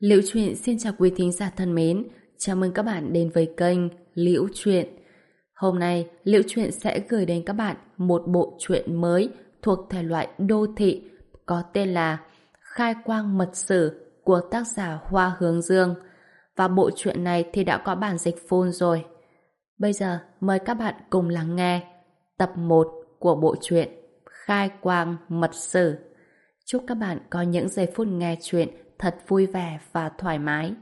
Liễu Chuyện xin chào quý thính giả thân mến, chào mừng các bạn đến với kênh Liễu Chuyện. Hôm nay, Liễu Chuyện sẽ gửi đến các bạn một bộ truyện mới thuộc thể loại đô thị có tên là Khai Quang Mật Sử của tác giả Hoa Hướng Dương. Và bộ truyện này thì đã có bản dịch full rồi. Bây giờ, mời các bạn cùng lắng nghe tập 1 của bộ truyện Khai Quang Mật Sử. Chúc các bạn có những giây phút nghe truyện thật vui vẻ và thoải mái.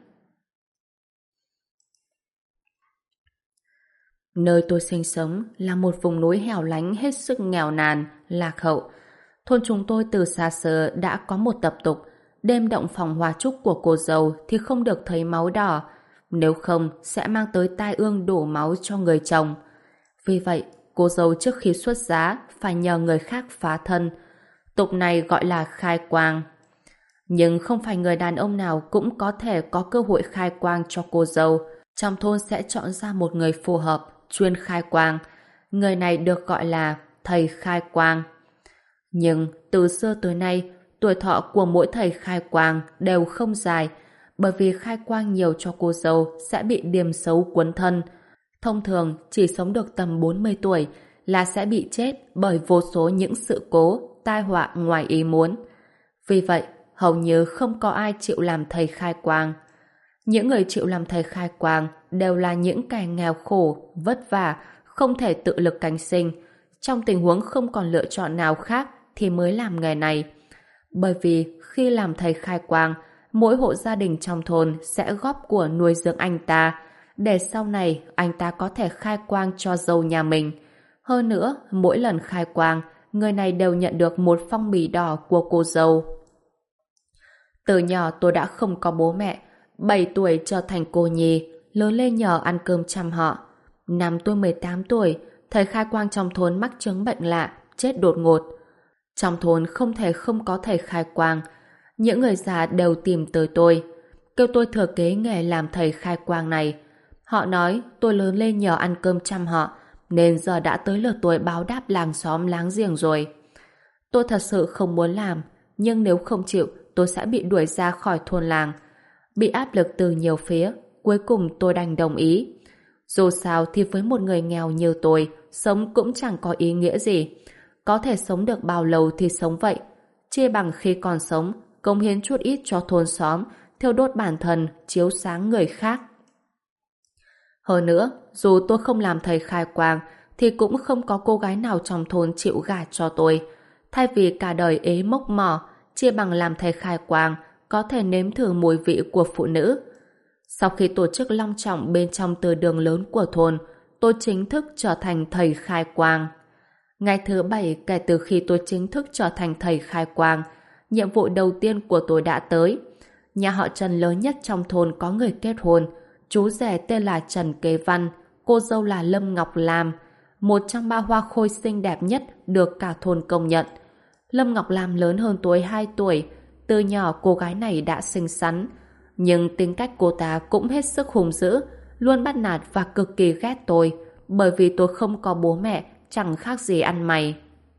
Nơi tôi sinh sống là một vùng núi hẻo lánh hết sức nghèo nàn, lạc hậu. Thôn chúng tôi từ xa xưa đã có một tập tục, đêm động phòng hoa chúc của cô dâu thì không được thấy máu đỏ, nếu không sẽ mang tới tai ương đổ máu cho người chồng. Vì vậy, cô dâu trước khi xuất giá phải nhờ người khác phá thân. Tục này gọi là khai quang. Nhưng không phải người đàn ông nào cũng có thể có cơ hội khai quang cho cô dâu. Trong thôn sẽ chọn ra một người phù hợp, chuyên khai quang. Người này được gọi là thầy khai quang. Nhưng từ xưa tới nay, tuổi thọ của mỗi thầy khai quang đều không dài, bởi vì khai quang nhiều cho cô dâu sẽ bị điềm xấu cuốn thân. Thông thường chỉ sống được tầm 40 tuổi là sẽ bị chết bởi vô số những sự cố, tai họa ngoài ý muốn. Vì vậy, hầu như không có ai chịu làm thầy khai quang. Những người chịu làm thầy khai quang đều là những kẻ nghèo khổ, vất vả, không thể tự lực cánh sinh. Trong tình huống không còn lựa chọn nào khác thì mới làm nghề này. Bởi vì khi làm thầy khai quang, mỗi hộ gia đình trong thôn sẽ góp của nuôi dưỡng anh ta, để sau này anh ta có thể khai quang cho dâu nhà mình. Hơn nữa, mỗi lần khai quang, người này đều nhận được một phong bì đỏ của cô dâu. Từ nhỏ tôi đã không có bố mẹ, 7 tuổi trở thành cô nhi, lớn lên nhờ ăn cơm chăm họ. Năm tôi 18 tuổi, thầy khai quang trong thôn mắc chứng bệnh lạ, chết đột ngột. Trong thôn không thể không có thầy khai quang. Những người già đều tìm tới tôi, kêu tôi thừa kế nghề làm thầy khai quang này. Họ nói tôi lớn lên nhờ ăn cơm chăm họ, nên giờ đã tới lượt tôi báo đáp làng xóm láng giềng rồi. Tôi thật sự không muốn làm, nhưng nếu không chịu, tôi sẽ bị đuổi ra khỏi thôn làng. Bị áp lực từ nhiều phía, cuối cùng tôi đành đồng ý. Dù sao thì với một người nghèo như tôi, sống cũng chẳng có ý nghĩa gì. Có thể sống được bao lâu thì sống vậy. Chia bằng khi còn sống, cống hiến chút ít cho thôn xóm, thiêu đốt bản thân, chiếu sáng người khác. Hơn nữa, dù tôi không làm thầy khai quang, thì cũng không có cô gái nào trong thôn chịu gả cho tôi. Thay vì cả đời ế mốc mỏ, chia bằng làm thầy khai quang, có thể nếm thử mùi vị của phụ nữ. Sau khi tổ chức long trọng bên trong từ đường lớn của thôn, tôi chính thức trở thành thầy khai quang. Ngày thứ 7 kể từ khi tôi chính thức trở thành thầy khai quang, nhiệm vụ đầu tiên của tôi đã tới. Nhà họ Trần lớn nhất trong thôn có người kết hôn. Chú rể tên là Trần Kế Văn, cô dâu là Lâm Ngọc Lam, một trong ba hoa khôi xinh đẹp nhất được cả thôn công nhận. Lâm Ngọc Lam lớn hơn tôi 2 tuổi, từ nhỏ cô gái này đã xinh xắn, nhưng tính cách cô ta cũng hết sức hung dữ, luôn bắt nạt và cực kỳ ghét tôi, bởi vì tôi không có bố mẹ, chẳng khác gì ăn mày.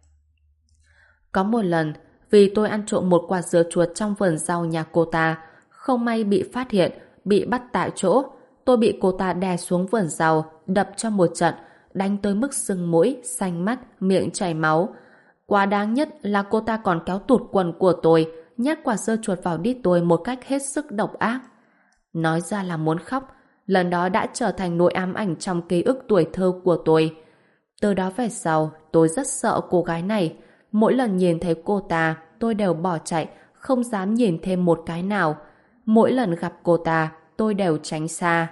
Có một lần, vì tôi ăn trộm một quả dưa chuột trong vườn rau nhà cô ta, không may bị phát hiện, bị bắt tại chỗ. Tôi bị cô ta đè xuống vườn rau, đập cho một trận, đánh tới mức sưng mũi, xanh mắt, miệng chảy máu. Quá đáng nhất là cô ta còn kéo tụt quần của tôi, nhét quả dưa chuột vào đít tôi một cách hết sức độc ác. Nói ra là muốn khóc, lần đó đã trở thành nỗi ám ảnh trong ký ức tuổi thơ của tôi. Từ đó về sau, tôi rất sợ cô gái này. Mỗi lần nhìn thấy cô ta, tôi đều bỏ chạy, không dám nhìn thêm một cái nào. Mỗi lần gặp cô ta, tôi đều tránh xa.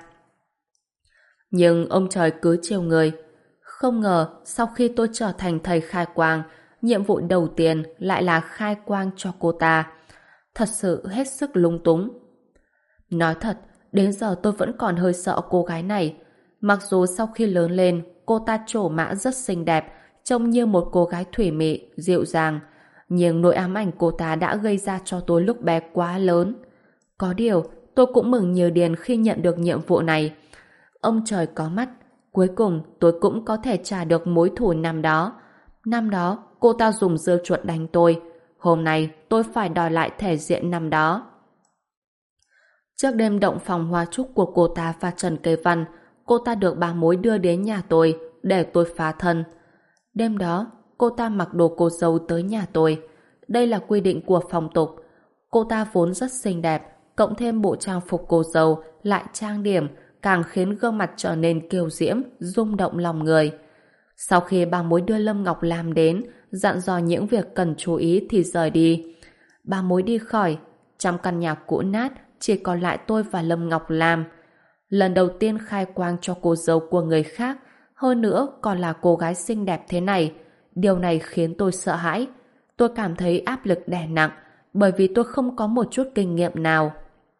Nhưng ông trời cứ trêu người. Không ngờ, sau khi tôi trở thành thầy khai quang, nhiệm vụ đầu tiên lại là khai quang cho cô ta. Thật sự hết sức lung túng. Nói thật, đến giờ tôi vẫn còn hơi sợ cô gái này. Mặc dù sau khi lớn lên, cô ta trổ mã rất xinh đẹp, trông như một cô gái thủy mị, dịu dàng. Nhưng nỗi ám ảnh cô ta đã gây ra cho tôi lúc bé quá lớn. Có điều, tôi cũng mừng như điên khi nhận được nhiệm vụ này. Ông trời có mắt, cuối cùng tôi cũng có thể trả được mối thù năm đó. Năm đó, cô ta dùng dưa chuột đánh tôi. Hôm nay, tôi phải đòi lại thể diện năm đó. Trước đêm động phòng hoa chúc của cô ta và Trần Kế Văn, cô ta được bà mối đưa đến nhà tôi để tôi phá thân. Đêm đó, cô ta mặc đồ cô dâu tới nhà tôi. Đây là quy định của phong tục. Cô ta vốn rất xinh đẹp, cộng thêm bộ trang phục cô dâu lại trang điểm, càng khiến gương mặt trở nên kiều diễm, rung động lòng người. Sau khi bà mối đưa Lâm Ngọc Lam đến, dặn dò những việc cần chú ý thì rời đi. Bà mối đi khỏi, trong căn nhà cũ nát chỉ còn lại tôi và Lâm Ngọc Lam. Lần đầu tiên khai quang cho cô dâu của người khác, hơn nữa còn là cô gái xinh đẹp thế này. Điều này khiến tôi sợ hãi. Tôi cảm thấy áp lực đè nặng, bởi vì tôi không có một chút kinh nghiệm nào.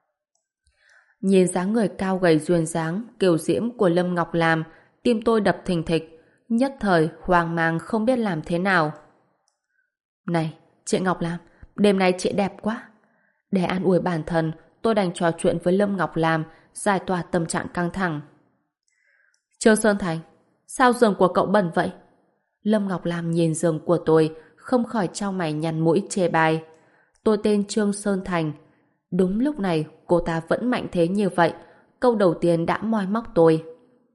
Nhìn dáng người cao gầy duyên dáng, kiều diễm của Lâm Ngọc Lam, tim tôi đập thình thịch, nhất thời hoang mang không biết làm thế nào. Này, chị Ngọc Lam, đêm nay chị đẹp quá. Để an ủi bản thân, tôi đành trò chuyện với Lâm Ngọc Lam, giải tỏa tâm trạng căng thẳng. Trương Sơn Thành, sao giường của cậu bẩn vậy? Lâm Ngọc Lam nhìn giường của tôi, không khỏi chau mày nhăn mũi chê bai. Tôi tên Trương Sơn Thành. Đúng lúc này, cô ta vẫn mạnh thế như vậy. Câu đầu tiên đã moi móc tôi.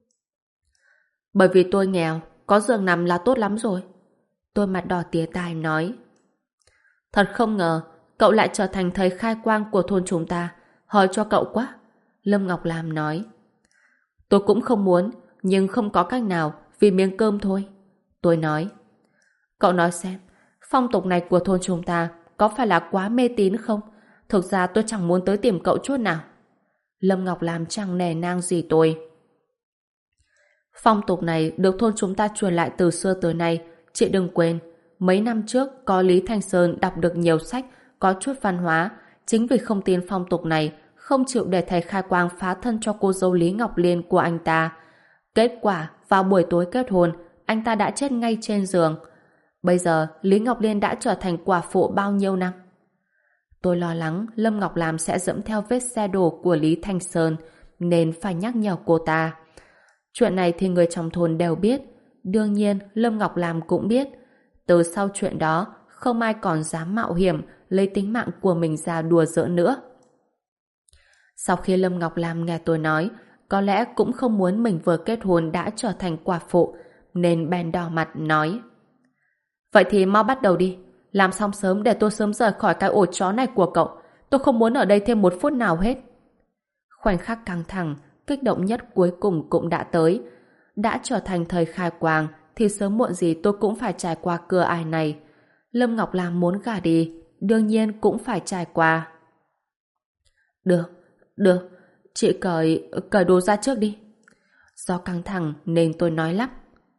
Bởi vì tôi nghèo, có giường nằm là tốt lắm rồi. Tôi mặt đỏ tía tai nói. Thật không ngờ, cậu lại trở thành thầy khai quang của thôn chúng ta. Hỏi cho cậu quá. Lâm Ngọc Lam nói. Tôi cũng không muốn, nhưng không có cách nào, vì miếng cơm thôi. Tôi nói. Cậu nói xem, phong tục này của thôn chúng ta có phải là quá mê tín không? Thực ra tôi chẳng muốn tới tìm cậu chút nào. Lâm Ngọc Lam chẳng nề nang gì tôi. Phong tục này được thôn chúng ta truyền lại từ xưa tới nay. Chị đừng quên, mấy năm trước có Lý Thanh Sơn đọc được nhiều sách, có chút văn hóa. Chính vì không tin phong tục này, không chịu để thầy khai quang phá thân cho cô dâu Lý Ngọc Liên của anh ta. Kết quả, vào buổi tối kết hôn, anh ta đã chết ngay trên giường. Bây giờ, Lý Ngọc Liên đã trở thành quả phụ bao nhiêu năm? Tôi lo lắng Lâm Ngọc Lam sẽ dẫm theo vết xe đổ của Lý Thanh Sơn, nên phải nhắc nhở cô ta. Chuyện này thì người trong thôn đều biết. Đương nhiên, Lâm Ngọc Lam cũng biết. Từ sau chuyện đó, không ai còn dám mạo hiểm lấy tính mạng của mình ra đùa giỡn nữa. Sau khi Lâm Ngọc Lam nghe tôi nói, có lẽ cũng không muốn mình vừa kết hôn đã trở thành quả phụ, nên bèn đỏ mặt nói. Vậy thì mau bắt đầu đi. Làm xong sớm để tôi sớm rời khỏi cái ổ chó này của cậu. Tôi không muốn ở đây thêm một phút nào hết. Khoảnh khắc căng thẳng, kích động nhất cuối cùng cũng đã tới. Đã trở thành thời khai quang, thì sớm muộn gì tôi cũng phải trải qua cửa ải này. Lâm Ngọc Lam muốn gả đi, đương nhiên cũng phải trải qua. Được, chị cởi đồ ra trước đi. Do căng thẳng nên tôi nói lắp.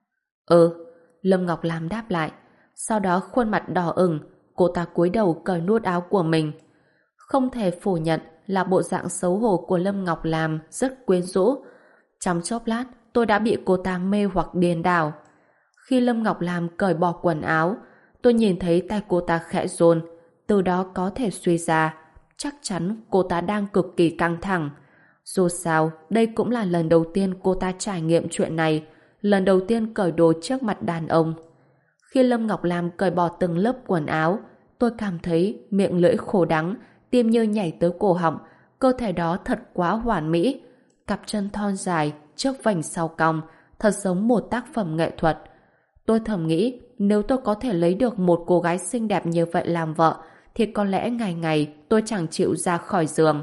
Lâm Ngọc Lam đáp lại. Sau đó khuôn mặt đỏ ửng, cô ta cúi đầu cởi nút áo của mình. Không thể phủ nhận là bộ dạng xấu hổ của Lâm Ngọc Lam rất quyến rũ. Trong chốc lát, tôi đã bị cô ta mê hoặc điên đảo. Khi Lâm Ngọc Lam cởi bỏ quần áo, tôi nhìn thấy tay cô ta khẽ run, từ đó có thể suy ra, chắc chắn cô ta đang cực kỳ căng thẳng. Dù sao, đây cũng là lần đầu tiên cô ta trải nghiệm chuyện này, lần đầu tiên cởi đồ trước mặt đàn ông. Khi Lâm Ngọc Lam cởi bỏ từng lớp quần áo, tôi cảm thấy miệng lưỡi khô đắng, tim như nhảy tới cổ họng, cơ thể đó thật quá hoàn mỹ. Cặp chân thon dài, trước vành sau cong, thật giống một tác phẩm nghệ thuật. Tôi thầm nghĩ, nếu tôi có thể lấy được một cô gái xinh đẹp như vậy làm vợ, thì có lẽ ngày ngày tôi chẳng chịu ra khỏi giường.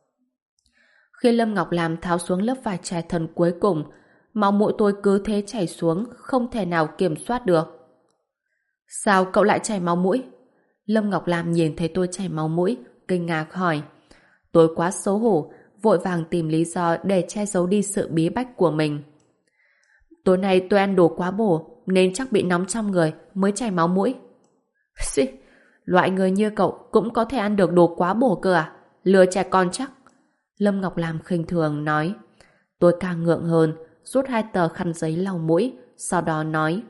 Khi Lâm Ngọc Lam tháo xuống lớp vải trải thân cuối cùng, máu mũi tôi cứ thế chảy xuống, không thể nào kiểm soát được. Sao cậu lại chảy máu mũi? Lâm Ngọc Lam nhìn thấy tôi chảy máu mũi, kinh ngạc hỏi. Tôi quá xấu hổ, vội vàng tìm lý do để che giấu đi sự bí bách của mình. Tối nay tôi ăn đồ quá bổ, nên chắc bị nóng trong người mới chảy máu mũi. Xì, loại người như cậu cũng có thể ăn được đồ quá bổ cơ à? Lừa trẻ con chắc. Lâm Ngọc Lam khinh thường nói. Tôi càng ngượng hơn, rút 2 tờ khăn giấy lau mũi, sau đó nói.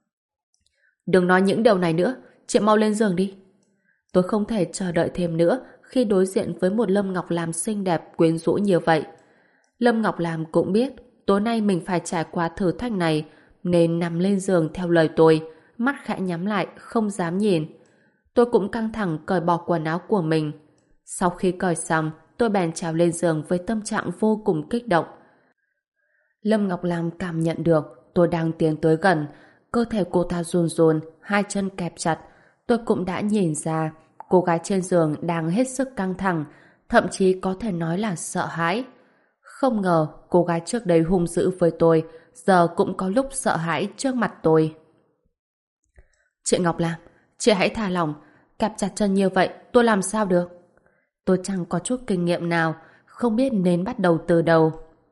Đừng nói những điều này nữa, chị mau lên giường đi. Tôi không thể chờ đợi thêm nữa khi đối diện với một Lâm Ngọc Lam xinh đẹp quyến rũ như vậy. Lâm Ngọc Lam cũng biết tối nay mình phải trải qua thử thách này, nên nằm lên giường theo lời tôi, mắt khẽ nhắm lại, không dám nhìn. Tôi cũng căng thẳng cởi bỏ quần áo của mình. Sau khi cởi xong, tôi bèn trèo lên giường với tâm trạng vô cùng kích động. Lâm Ngọc Lam cảm nhận được tôi đang tiến tới gần, cơ thể cô ta run run, hai chân kẹp chặt. Tôi cũng đã nhìn ra cô gái trên giường đang hết sức căng thẳng, thậm chí có thể nói là sợ hãi. Không ngờ cô gái trước đây hung dữ với tôi, giờ cũng có lúc sợ hãi trước mặt tôi. Chị Ngọc Lam, chị hãy thả lỏng, kẹp chặt chân như vậy tôi làm sao được? Tôi chẳng có chút kinh nghiệm nào, không biết nên bắt đầu từ đầu.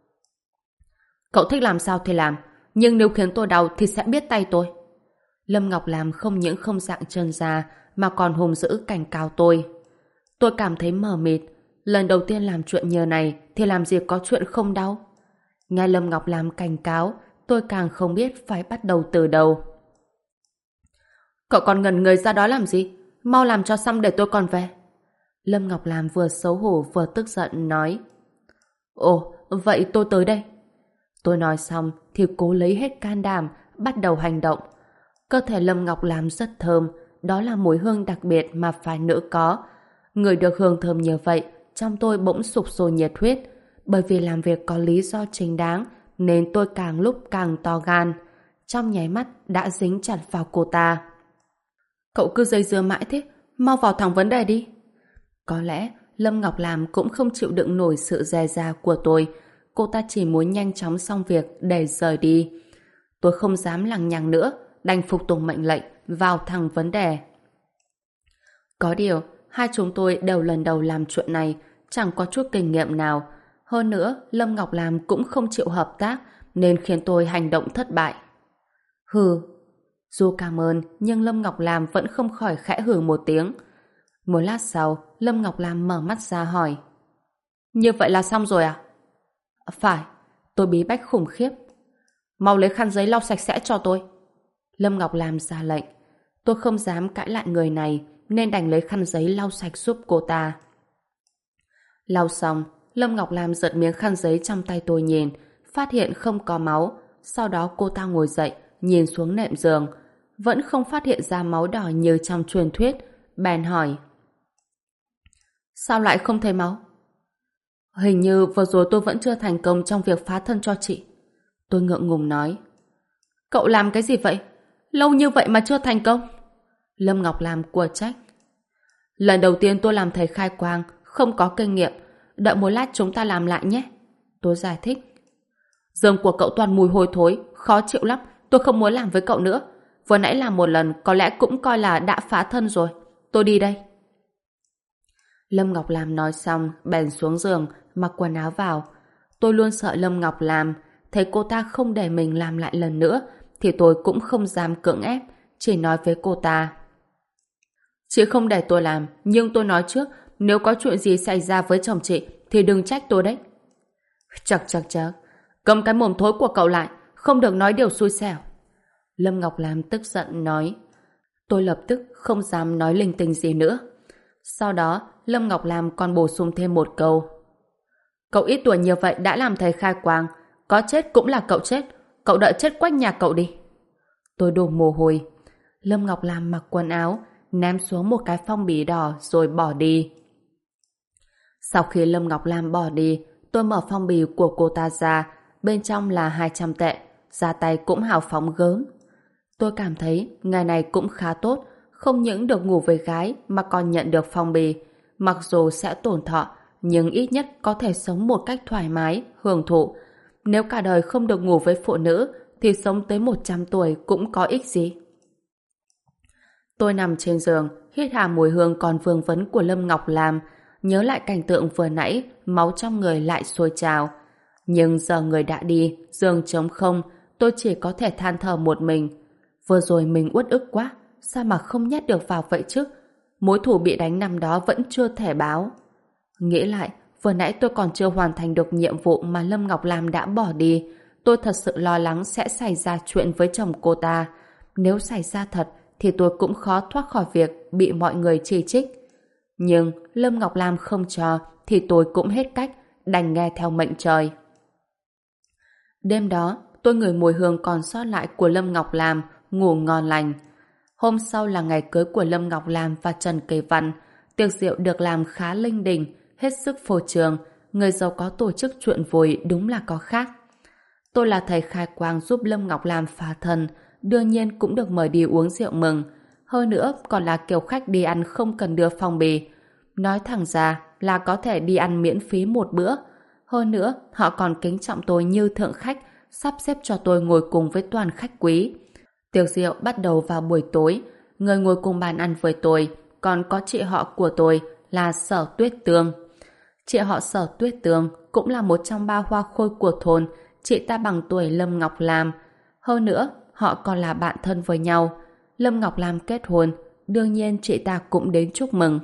Cậu thích làm sao thì làm, nhưng nếu khiến tôi đau thì sẽ biết tay tôi. Lâm Ngọc Lam không những không dạng chân ra mà còn hung dữ cảnh cáo tôi. Tôi cảm thấy mờ mịt, lần đầu tiên làm chuyện như này thì làm gì có chuyện không đau. Nghe Lâm Ngọc Lam cảnh cáo, tôi càng không biết phải bắt đầu từ đâu. Cậu còn ngẩn người ra đó làm gì? Mau làm cho xong để tôi còn về. Lâm Ngọc Lam vừa xấu hổ vừa tức giận nói. Ồ, vậy tôi tới đây. Tôi nói xong thì cố lấy hết can đảm, bắt đầu hành động. Cơ thể Lâm Ngọc Lam rất thơm, đó là mùi hương đặc biệt mà phái nữ có. Người được hương thơm như vậy, trong tôi bỗng sục sôi nhiệt huyết. Bởi vì làm việc có lý do chính đáng, nên tôi càng lúc càng to gan. Trong nháy mắt đã dính chặt vào cô ta. Cậu cứ dây dưa mãi thế, mau vào thẳng vấn đề đi. Có lẽ Lâm Ngọc Lam cũng không chịu đựng nổi sự dè dà của tôi. Cô ta chỉ muốn nhanh chóng xong việc để rời đi. Tôi không dám lằng nhằng nữa, đành phục tùng mệnh lệnh, vào thẳng vấn đề. Có điều, hai chúng tôi đều lần đầu làm chuyện này, chẳng có chút kinh nghiệm nào. Hơn nữa, Lâm Ngọc Lam cũng không chịu hợp tác, nên khiến tôi hành động thất bại. Hừ. Dù cảm ơn, nhưng Lâm Ngọc Lam vẫn không khỏi khẽ hừ một tiếng. Một lát sau, Lâm Ngọc Lam mở mắt ra hỏi. Như vậy là xong rồi à? Phải, tôi bí bách khủng khiếp. Mau lấy khăn giấy lau sạch sẽ cho tôi. Lâm Ngọc Lam ra lệnh. Tôi không dám cãi lại người này, nên đành lấy khăn giấy lau sạch giúp cô ta. Lau xong, Lâm Ngọc Lam giật miếng khăn giấy trong tay tôi nhìn, phát hiện không có máu. Sau đó cô ta ngồi dậy, nhìn xuống nệm giường, vẫn không phát hiện ra máu đỏ như trong truyền thuyết, bèn hỏi. Sao lại không thấy máu? Hình như vừa rồi tôi vẫn chưa thành công trong việc phá thân cho chị. Tôi ngượng ngùng nói. Cậu làm cái gì vậy? Lâu như vậy mà chưa thành công? Lâm Ngọc Lam của trách. Lần đầu tiên tôi làm thầy khai quang, không có kinh nghiệm. Đợi một lát chúng ta làm lại nhé. Tôi giải thích. Giường của cậu toàn mùi hôi thối, khó chịu lắm. Tôi không muốn làm với cậu nữa. Vừa nãy làm một lần có lẽ cũng coi là đã phá thân rồi. Tôi đi đây. Lâm Ngọc Lam nói xong, bèn xuống giường, mặc quần áo vào. Tôi luôn sợ Lâm Ngọc Lam, thấy cô ta không để mình làm lại lần nữa, thì tôi cũng không dám cưỡng ép, chỉ nói với cô ta. Chị không để tôi làm, nhưng tôi nói trước, nếu có chuyện gì xảy ra với chồng chị, thì đừng trách tôi đấy. Chậc, cầm cái mồm thối của cậu lại, không được nói điều xui xẻo. Lâm Ngọc Lam tức giận nói. Tôi lập tức không dám nói linh tinh gì nữa. Sau đó, Lâm Ngọc Lam còn bổ sung thêm một câu. Cậu ít tuổi như vậy đã làm thầy khai quang, có chết cũng là cậu chết, cậu đợi chết quách nhà cậu đi. Tôi đổ mồ hôi. Lâm Ngọc Lam mặc quần áo, ném xuống một cái phong bì đỏ rồi bỏ đi. Sau khi Lâm Ngọc Lam bỏ đi, tôi mở phong bì của cô ta ra, bên trong là 200 tệ, ra tay cũng hào phóng gớm. Tôi cảm thấy ngày này cũng khá tốt, không những được ngủ với gái mà còn nhận được phong bì. Mặc dù sẽ tổn thọ, nhưng ít nhất có thể sống một cách thoải mái, hưởng thụ. Nếu cả đời không được ngủ với phụ nữ, thì sống tới 100 tuổi cũng có ích gì. Tôi nằm trên giường, hít hà mùi hương còn vương vấn của Lâm Ngọc Lam, nhớ lại cảnh tượng vừa nãy, máu trong người lại sôi trào. Nhưng giờ người đã đi, giường trống không, tôi chỉ có thể than thở một mình. Vừa rồi mình uất ức quá, sao mà không nhét được vào vậy chứ? Mối thù bị đánh năm đó vẫn chưa thể báo. Nghĩ lại, vừa nãy tôi còn chưa hoàn thành được nhiệm vụ mà Lâm Ngọc Lam đã bỏ đi. Tôi thật sự lo lắng sẽ xảy ra chuyện với chồng cô ta. Nếu xảy ra thật, thì tôi cũng khó thoát khỏi việc bị mọi người chỉ trích. Nhưng Lâm Ngọc Lam không cho, thì tôi cũng hết cách, đành nghe theo mệnh trời. Đêm đó, tôi ngửi mùi hương còn sót lại của Lâm Ngọc Lam, ngủ ngon lành. Hôm sau là ngày cưới của Lâm Ngọc Lam và Trần Kỳ Văn. Tiệc rượu được làm khá linh đình, hết sức phô trương, người giàu có tổ chức chuyện vui đúng là có khác. Tôi là thầy khai quang giúp Lâm Ngọc Lam phá thân, đương nhiên cũng được mời đi uống rượu mừng. Hơn nữa còn là kiểu khách đi ăn không cần đưa phong bì. Nói thẳng ra là có thể đi ăn miễn phí một bữa. Hơn nữa, họ còn kính trọng tôi như thượng khách, sắp xếp cho tôi ngồi cùng với toàn khách quý. Tiệc rượu bắt đầu vào buổi tối. Người ngồi cùng bàn ăn với tôi còn có chị họ của tôi là Sở Tuyết Tường. Chị họ Sở Tuyết Tường cũng là một trong ba hoa khôi của thôn. Chị ta bằng tuổi Lâm Ngọc Lam. Hơn nữa, họ còn là bạn thân với nhau. Lâm Ngọc Lam kết hôn, đương nhiên chị ta cũng đến chúc mừng.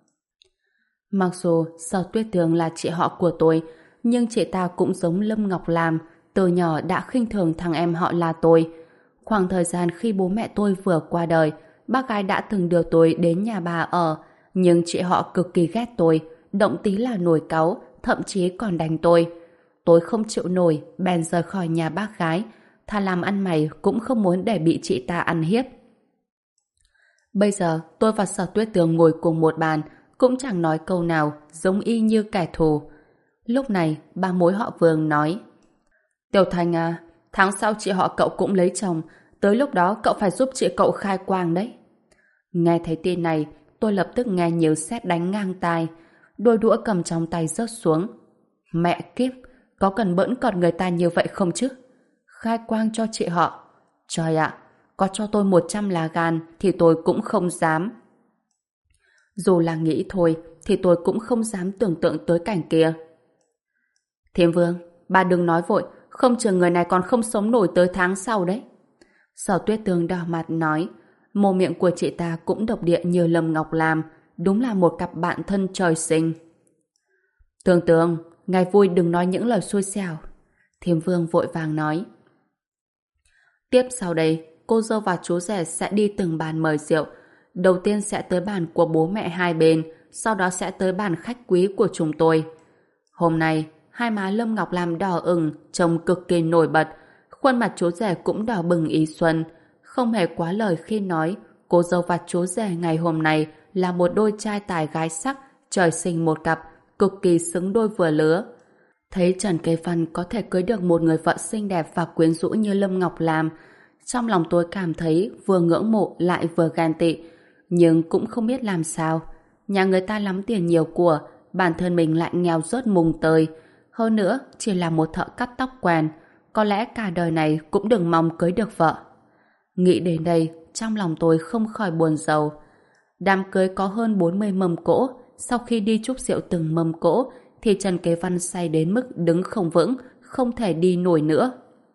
Mặc dù Sở Tuyết Tường là chị họ của tôi, nhưng chị ta cũng giống Lâm Ngọc Lam, từ nhỏ đã khinh thường thằng em họ là tôi. Khoảng thời gian khi bố mẹ tôi vừa qua đời, bác gái đã từng đưa tôi đến nhà bà ở, nhưng chị họ cực kỳ ghét tôi, động tí là nổi cáu, thậm chí còn đánh tôi. Tôi không chịu nổi, bèn rời khỏi nhà bác gái, thà làm ăn mày cũng không muốn để bị chị ta ăn hiếp. Bây giờ tôi và Sở Tuyết Tường ngồi cùng một bàn, cũng chẳng nói câu nào, giống y như kẻ thù. Lúc này, bà mối họ Vương nói: Tiểu Thành à, tháng sau chị họ cậu cũng lấy chồng, tới lúc đó cậu phải giúp chị cậu khai quang đấy. Nghe thấy tin này, tôi lập tức nghe nhiều sét đánh ngang tai, đôi đũa cầm trong tay rớt xuống. Mẹ kiếp, có cần bỡn cợt người ta như vậy không chứ? Khai quang cho chị họ. Trời ạ, có cho tôi 100 lá gan thì tôi cũng không dám. Dù là nghĩ thôi thì tôi cũng không dám tưởng tượng tới cảnh kia. Thiêm Vương, bà đừng nói vội, không chừng người này còn không sống nổi tới tháng sau đấy. Sở Tuyết Tường đỏ mặt nói, mồm miệng của chị ta cũng độc địa như Lâm Ngọc Lam, đúng là một cặp bạn thân trời sinh. Tường Tường, ngài vui đừng nói những lời xui xẻo. Thiêm Vương vội vàng nói. Tiếp sau đây, cô dâu và chú rể sẽ đi từng bàn mời rượu. Đầu tiên sẽ tới bàn của bố mẹ hai bên, sau đó sẽ tới bàn khách quý của chúng tôi. Hôm nay, hai má Lâm Ngọc Lam đỏ ửng, trông cực kỳ nổi bật. Khuôn mặt chú rể cũng đỏ bừng ý xuân. Không hề quá lời khi nói, cô dâu và chú rể ngày hôm nay là một đôi trai tài gái sắc, trời sinh một cặp, cực kỳ xứng đôi vừa lứa. Thấy Trần Kế Văn có thể cưới được một người vợ xinh đẹp và quyến rũ như Lâm Ngọc Lam, trong lòng tôi cảm thấy vừa ngưỡng mộ lại vừa ghen tị, nhưng cũng không biết làm sao. Nhà người ta lắm tiền nhiều của, bản thân mình lại nghèo rớt mùng tơi. Hơn nữa, chỉ là một thợ cắt tóc quen, có lẽ cả đời này cũng đừng mong cưới được vợ. Nghĩ đến đây, trong lòng tôi không khỏi buồn rầu. Đám cưới có hơn 40 mâm cỗ, sau khi đi chúc rượu từng mâm cỗ, thì Trần Kế Văn say đến mức đứng không vững, không thể đi nổi nữa.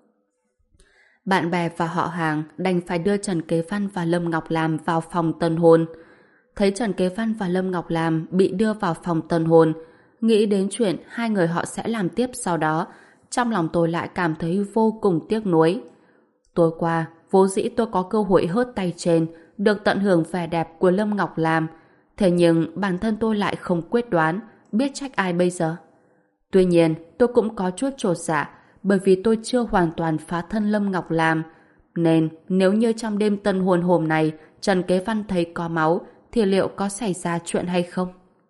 Bạn bè và họ hàng đành phải đưa Trần Kế Văn và Lâm Ngọc Lam vào phòng tân hôn. Thấy Trần Kế Văn và Lâm Ngọc Lam bị đưa vào phòng tân hôn, nghĩ đến chuyện hai người họ sẽ làm tiếp sau đó, trong lòng tôi lại cảm thấy vô cùng tiếc nuối. Tối qua, vốn dĩ tôi có cơ hội hớt tay trên, được tận hưởng vẻ đẹp của Lâm Ngọc Lam, thế nhưng bản thân tôi lại không quyết đoán, biết trách ai bây giờ. Tuy nhiên, tôi cũng có chút chột dạ, bởi vì tôi chưa hoàn toàn phá thân Lâm Ngọc Lam, nên nếu như trong đêm tân hôn hôm nay Trần Kế Văn thấy có máu, thì liệu có xảy ra chuyện hay không?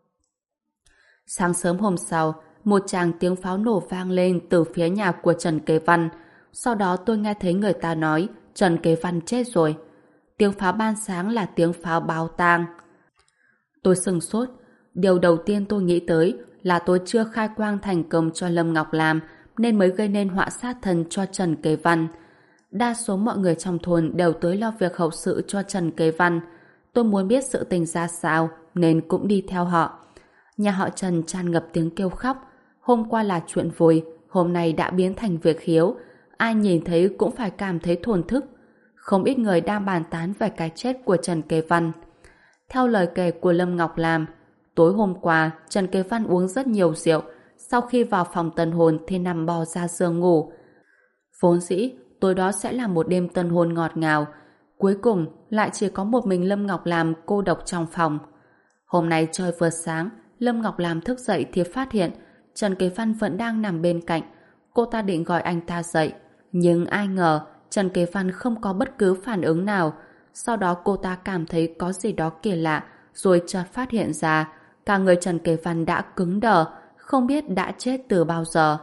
Sáng sớm hôm sau, một tràng tiếng pháo nổ vang lên từ phía nhà của Trần Kế Văn. Sau đó tôi nghe thấy người ta nói Trần Kế Văn chết rồi. Tiếng pháo ban sáng là tiếng pháo báo tang. Tôi sửng sốt. Điều đầu tiên tôi nghĩ tới là tôi chưa khai quang thành công cho Lâm Ngọc Lam, nên mới gây nên họa sát thân cho Trần Kế Văn. Đa số mọi người trong thôn đều tới lo việc hậu sự cho Trần Kế Văn. Tôi muốn biết sự tình ra sao nên cũng đi theo họ. Nhà họ Trần tràn ngập tiếng kêu khóc. Hôm qua là chuyện vui, hôm nay đã biến thành việc hiếu. Ai nhìn thấy cũng phải cảm thấy thổn thức. Không ít người đang bàn tán về cái chết của Trần Kế Văn. Theo lời kể của Lâm Ngọc Lam, tối hôm qua Trần Kế Văn uống rất nhiều rượu. Sau khi vào phòng tân hôn thì nằm bò ra giường ngủ. Vốn dĩ tối đó sẽ là một đêm tân hôn ngọt ngào. Cuối cùng lại chỉ có một mình Lâm Ngọc Lam cô độc trong phòng. Hôm nay trời vừa sáng, Lâm Ngọc Lam thức dậy thì phát hiện Trần Kế Văn vẫn đang nằm bên cạnh. Cô ta định gọi anh ta dậy, nhưng ai ngờ Trần Kế Văn không có bất cứ phản ứng nào. Sau đó cô ta cảm thấy có gì đó kỳ lạ, rồi chợt phát hiện ra cả người Trần Kế Văn đã cứng đờ, không biết đã chết từ bao giờ.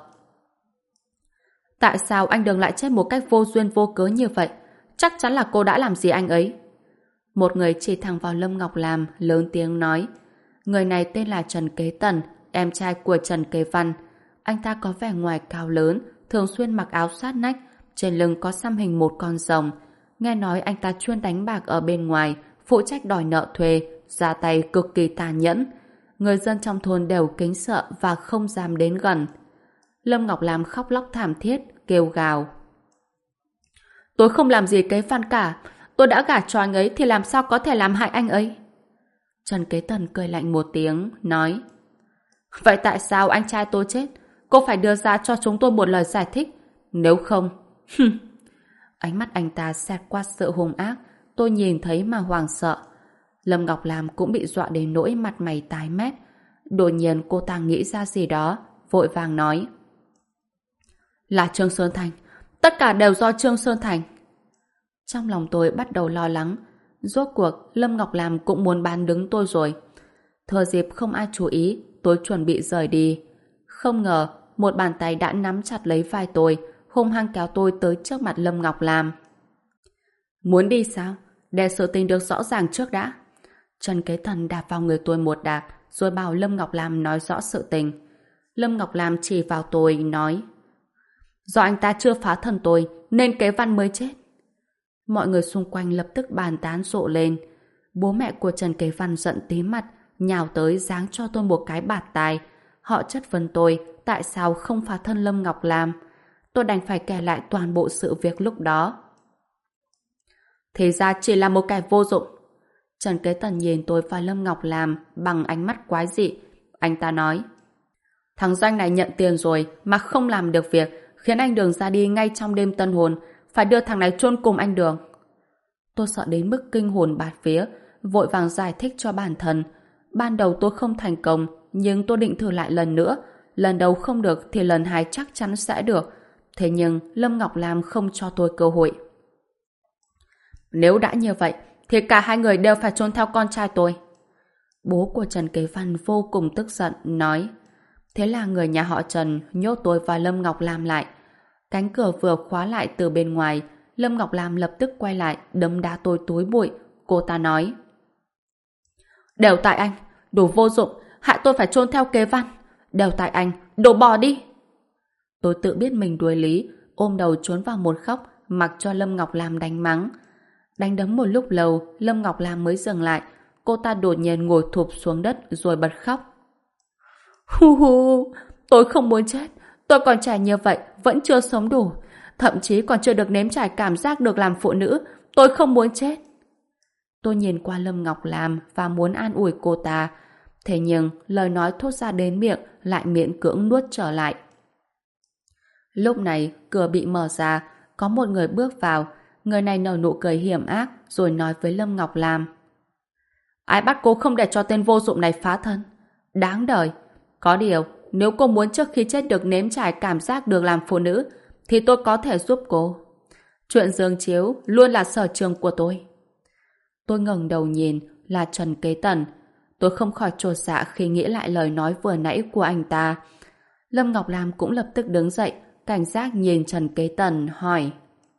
Tại sao anh Đường lại chết một cách vô duyên vô cớ như vậy? Chắc chắn là cô đã làm gì anh ấy. Một người chỉ thẳng vào Lâm Ngọc Lam, lớn tiếng nói. Người này tên là Trần Kế Tần, em trai của Trần Kế Văn. Anh ta có vẻ ngoài cao lớn, thường xuyên mặc áo sát nách, trên lưng có xăm hình một con rồng. Nghe nói anh ta chuyên đánh bạc ở bên ngoài, phụ trách đòi nợ thuê, ra tay cực kỳ tàn nhẫn. Người dân trong thôn đều kính sợ và không dám đến gần. Lâm Ngọc Lam khóc lóc thảm thiết, kêu gào. Tôi không làm gì Kế Văn cả. Tôi đã gả cho anh ấy thì làm sao có thể làm hại anh ấy? Trần Kế Tần cười lạnh một tiếng, nói. Vậy tại sao anh trai tôi chết? Cô phải đưa ra cho chúng tôi một lời giải thích. Nếu không... Ánh mắt anh ta xẹt qua sự hung ác, tôi nhìn thấy mà hoảng sợ. Lâm Ngọc Lam cũng bị dọa đến nỗi mặt mày tái mét. Đột nhiên cô ta nghĩ ra gì đó, vội vàng nói. Là Trương Sơn Thành. Tất cả đều do Trương Sơn Thành. Trong lòng tôi bắt đầu lo lắng. Rốt cuộc, Lâm Ngọc Lam cũng muốn bán đứng tôi rồi. Thừa dịp không ai chú ý, tôi chuẩn bị rời đi. Không ngờ, một bàn tay đã nắm chặt lấy vai tôi, hung hăng kéo tôi tới trước mặt Lâm Ngọc Lam. Muốn đi sao? Để sự tình được rõ ràng trước đã. Trần Kế Thần đạp vào người tôi một đạp, rồi bảo Lâm Ngọc Lam nói rõ sự tình. Lâm Ngọc Lam chỉ vào tôi, nói. Do anh ta chưa phá thân tôi, nên Kế Văn mới chết. Mọi người xung quanh lập tức bàn tán rộ lên. Bố mẹ của Trần Kế Văn giận tím mặt, nhào tới giáng cho tôi một cái bạt tai. Họ chất vấn tôi tại sao không phá thân Lâm Ngọc Lam. Tôi đành phải kể lại toàn bộ sự việc lúc đó. Thì ra chỉ là một kẻ vô dụng. Trần Kế Tần nhìn tôi và Lâm Ngọc Lam bằng ánh mắt quái dị. Anh ta nói. Thằng Doanh này nhận tiền rồi mà không làm được việc, khiến anh Đường ra đi ngay trong đêm tân hôn, phải đưa thằng này chôn cùng anh Đường. Tôi sợ đến mức kinh hồn bạt vía, vội vàng giải thích cho bản thân. Ban đầu tôi không thành công, nhưng tôi định thử lại lần nữa. Lần đầu không được thì lần hai chắc chắn sẽ được. Thế nhưng Lâm Ngọc Lam không cho tôi cơ hội. Nếu đã như vậy, thì cả hai người đều phải trốn theo con trai tôi. Bố của Trần Kế Văn vô cùng tức giận, nói. Thế là người nhà họ Trần nhốt tôi và Lâm Ngọc Lam lại. Cánh cửa vừa khóa lại từ bên ngoài, Lâm Ngọc Lam lập tức quay lại đấm đá tôi túi bụi. Cô ta nói. Đều tại anh, đồ vô dụng, hại tôi phải chôn theo Kế Văn. Đều tại anh, đồ bỏ đi. Tôi tự biết mình đuối lý, ôm đầu trốn vào một góc, mặc cho Lâm Ngọc Lam đánh mắng. Đánh đấm một lúc lâu, Lâm Ngọc Lam mới dừng lại. Cô ta đột nhiên ngồi thụp xuống đất rồi bật khóc. Hu hu, tôi không muốn chết. Tôi còn trẻ như vậy, vẫn chưa sống đủ. Thậm chí còn chưa được nếm trải cảm giác được làm phụ nữ. Tôi không muốn chết. Tôi nhìn qua Lâm Ngọc Lam và muốn an ủi cô ta. Thế nhưng lời nói thốt ra đến miệng lại miễn cưỡng nuốt trở lại. Lúc này cửa bị mở ra, có một người bước vào. Người này nở nụ cười hiểm ác rồi nói với Lâm Ngọc Lam. Ai bắt cô không để cho tên vô dụng này phá thân? Đáng đời. Có điều, nếu cô muốn trước khi chết được nếm trải cảm giác được làm phụ nữ, thì tôi có thể giúp cô. Chuyện giường chiếu luôn là sở trường của tôi. Tôi ngẩng đầu nhìn là Trần Kế Tần. Tôi không khỏi chột dạ khi nghĩ lại lời nói vừa nãy của anh ta. Lâm Ngọc Lam cũng lập tức đứng dậy, cảnh giác nhìn Trần Kế Tần, hỏi.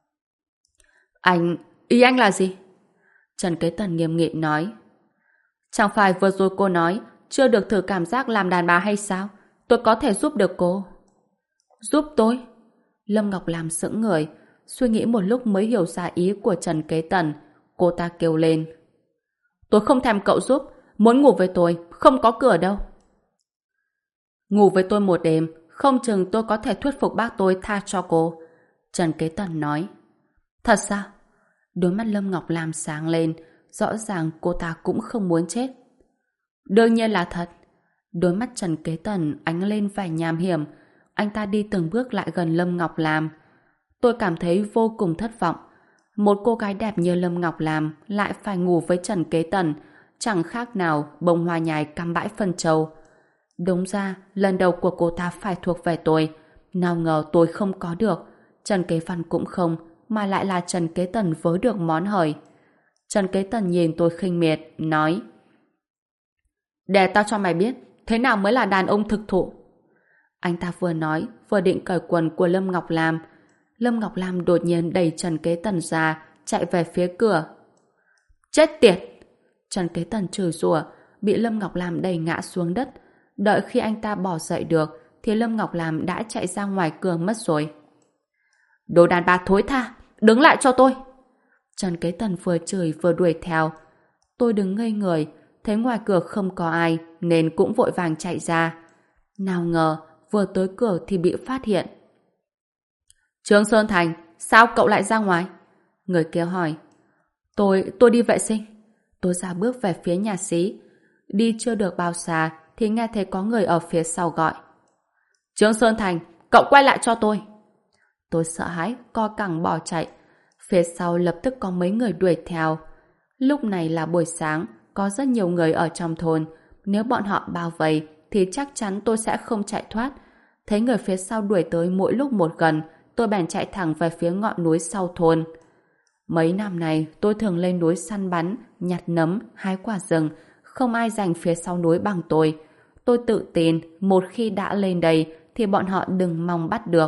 Ý anh là gì? Trần Kế Tần nghiêm nghị nói. Chẳng phải vừa rồi cô nói chưa được thử cảm giác làm đàn bà hay sao? Tôi có thể giúp được cô. Giúp tôi? Lâm Ngọc Lam sững người, suy nghĩ một lúc mới hiểu ra ý của Trần Kế Tần. Cô ta kêu lên. Tôi không thèm cậu giúp, muốn ngủ với tôi, không có cửa đâu. Ngủ với tôi một đêm, không chừng tôi có thể thuyết phục bác tôi tha cho cô. Trần Kế Tần nói. Thật sao? Đôi mắt Lâm Ngọc Lam sáng lên, rõ ràng cô ta cũng không muốn chết. Đương nhiên là thật. Đôi mắt Trần Kế Tần ánh lên vẻ nham hiểm. Anh ta đi từng bước lại gần Lâm Ngọc Lam. Tôi cảm thấy vô cùng thất vọng. Một cô gái đẹp như Lâm Ngọc Lam lại phải ngủ với Trần Kế Tần, chẳng khác nào bông hoa nhài cắm bãi phân châu. Đúng ra, lần đầu của cô ta phải thuộc về tôi. Nào ngờ tôi không có được. Trần Kế Văn cũng không, mà lại là Trần Kế Tần vớ được món hời. Trần Kế Tần nhìn tôi khinh miệt, nói. Để tao cho mày biết, thế nào mới là đàn ông thực thụ. Anh ta vừa nói, vừa định cởi quần của Lâm Ngọc Lam. Lâm Ngọc Lam đột nhiên đẩy Trần Kế Tần ra, chạy về phía cửa. Chết tiệt! Trần Kế Tần chửi rủa, bị Lâm Ngọc Lam đẩy ngã xuống đất. Đợi khi anh ta bỏ dậy được, thì Lâm Ngọc Lam đã chạy ra ngoài cửa mất rồi. Đồ đàn bà thối tha, đứng lại cho tôi! Trần Kế Tần vừa chửi vừa đuổi theo. Tôi đứng ngây người, thấy ngoài cửa không có ai, nên cũng vội vàng chạy ra. Nào ngờ, vừa tới cửa thì bị phát hiện. Trương Sơn Thành, sao cậu lại ra ngoài? Người kia hỏi. Tôi đi vệ sinh. Tôi ra bước về phía nhà xí. Đi chưa được bao xa thì nghe thấy có người ở phía sau gọi. Trương Sơn Thành, cậu quay lại cho tôi. Tôi sợ hãi, co cẳng bỏ chạy. Phía sau lập tức có mấy người đuổi theo. Lúc này là buổi sáng, có rất nhiều người ở trong thôn. Nếu bọn họ bao vây thì chắc chắn tôi sẽ không chạy thoát. Thấy người phía sau đuổi tới mỗi lúc một gần, tôi bèn chạy thẳng về phía ngọn núi sau thôn. Mấy năm này tôi thường lên núi săn bắn, nhặt nấm, hái quả rừng, không ai giành phía sau núi bằng tôi. Tôi tự tin một khi đã lên đây thì bọn họ đừng mong bắt được.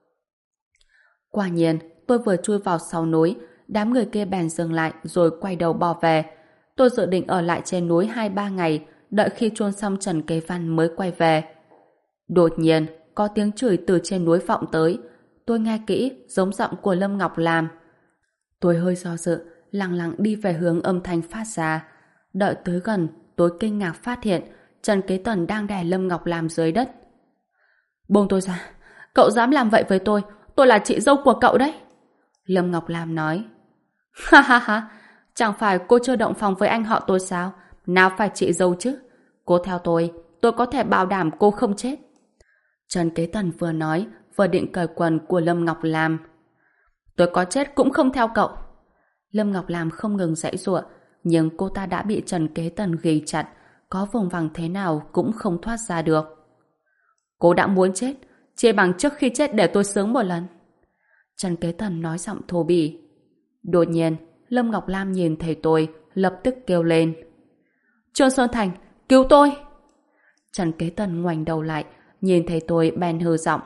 Quả nhiên, tôi vừa chui vào sau núi, đám người kia bèn dừng lại rồi quay đầu bỏ về. Tôi dự định ở lại trên núi 2-3 ngày, đợi khi chôn xong Trần Kế Văn mới quay về. Đột nhiên, có tiếng chửi từ trên núi vọng tới. Tôi nghe kỹ, giống giọng của Lâm Ngọc Lam. Tôi hơi do dự, lặng lặng đi về hướng âm thanh phát ra. Đợi tới gần, tôi kinh ngạc phát hiện Trần Kế Tần đang đè Lâm Ngọc Lam dưới đất. Buông tôi ra, cậu dám làm vậy với tôi là chị dâu của cậu đấy. Lâm Ngọc Lam nói. Ha ha ha, chẳng phải cô chưa động phòng với anh họ tôi sao? Nào phải chị dâu chứ? Cô theo tôi có thể bảo đảm cô không chết. Trần Kế Tần vừa nói, vừa định cởi quần của Lâm Ngọc Lam. Tôi có chết cũng không theo cậu. Lâm Ngọc Lam không ngừng giãy giụa, nhưng cô ta đã bị Trần Kế Tần ghì chặt, có vùng vằng thế nào cũng không thoát ra được. Cô đã muốn chết, chỉ bằng trước khi chết để tôi sướng một lần. Trần Kế Tần nói giọng thô bỉ. Đột nhiên, Lâm Ngọc Lam nhìn thấy tôi, lập tức kêu lên. Trương Sơn Thành, cứu tôi! Trần Kế Tần ngoảnh đầu lại, nhìn thấy tôi bèn hừ giọng.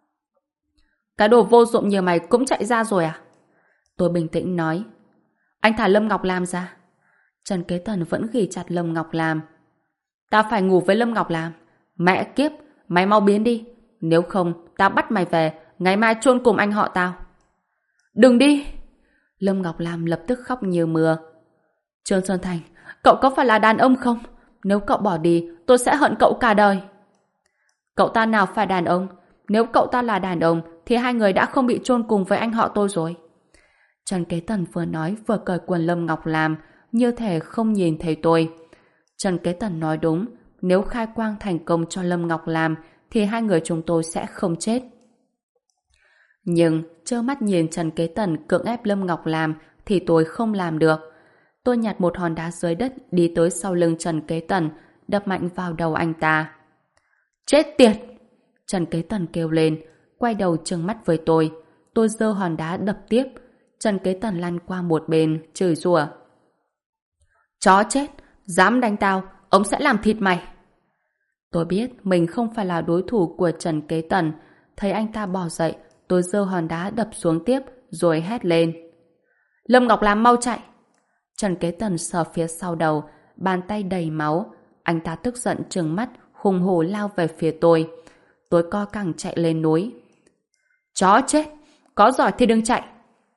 Cái đồ vô dụng như mày cũng chạy ra rồi à? Tôi bình tĩnh nói. Anh thả Lâm Ngọc Lam ra. Trần Kế Tần vẫn ghì chặt Lâm Ngọc Lam. Tao phải ngủ với Lâm Ngọc Lam. Mẹ kiếp, mày mau biến đi. Nếu không, tao bắt mày về, ngày mai chôn cùng anh họ tao. Đừng đi! Lâm Ngọc Lam lập tức khóc như mưa. Trương Sơn Thành, cậu có phải là đàn ông không? Nếu cậu bỏ đi, tôi sẽ hận cậu cả đời. Cậu ta nào phải đàn ông? Nếu cậu ta là đàn ông, thì hai người đã không bị chôn cùng với anh họ tôi rồi. Trần Kế Tần vừa nói vừa cởi quần Lâm Ngọc Lam, như thể không nhìn thấy tôi. Trần Kế Tần nói đúng, nếu khai quang thành công cho Lâm Ngọc Lam, thì hai người chúng tôi sẽ không chết. Nhưng, trơ mắt nhìn Trần Kế Tần cưỡng ép Lâm Ngọc Lam, thì tôi không làm được. Tôi nhặt một hòn đá dưới đất đi tới sau lưng Trần Kế Tần, đập mạnh vào đầu anh ta. Chết tiệt! Trần Kế Tần kêu lên, quay đầu trừng mắt với tôi. Tôi giơ hòn đá đập tiếp. Trần Kế Tần lăn qua một bên, chửi rủa. Chó chết! Dám đánh tao, ông sẽ làm thịt mày! Tôi biết mình không phải là đối thủ của Trần Kế Tần. Thấy anh ta bỏ dậy, tôi giơ hòn đá đập xuống tiếp, rồi hét lên. Lâm Ngọc Lam mau chạy! Trần Kế Tần sờ phía sau đầu, bàn tay đầy máu. Anh ta tức giận trừng mắt, hùng hổ lao về phía tôi. Tôi co cẳng chạy lên núi. Chó chết! Có giỏi thì đừng chạy!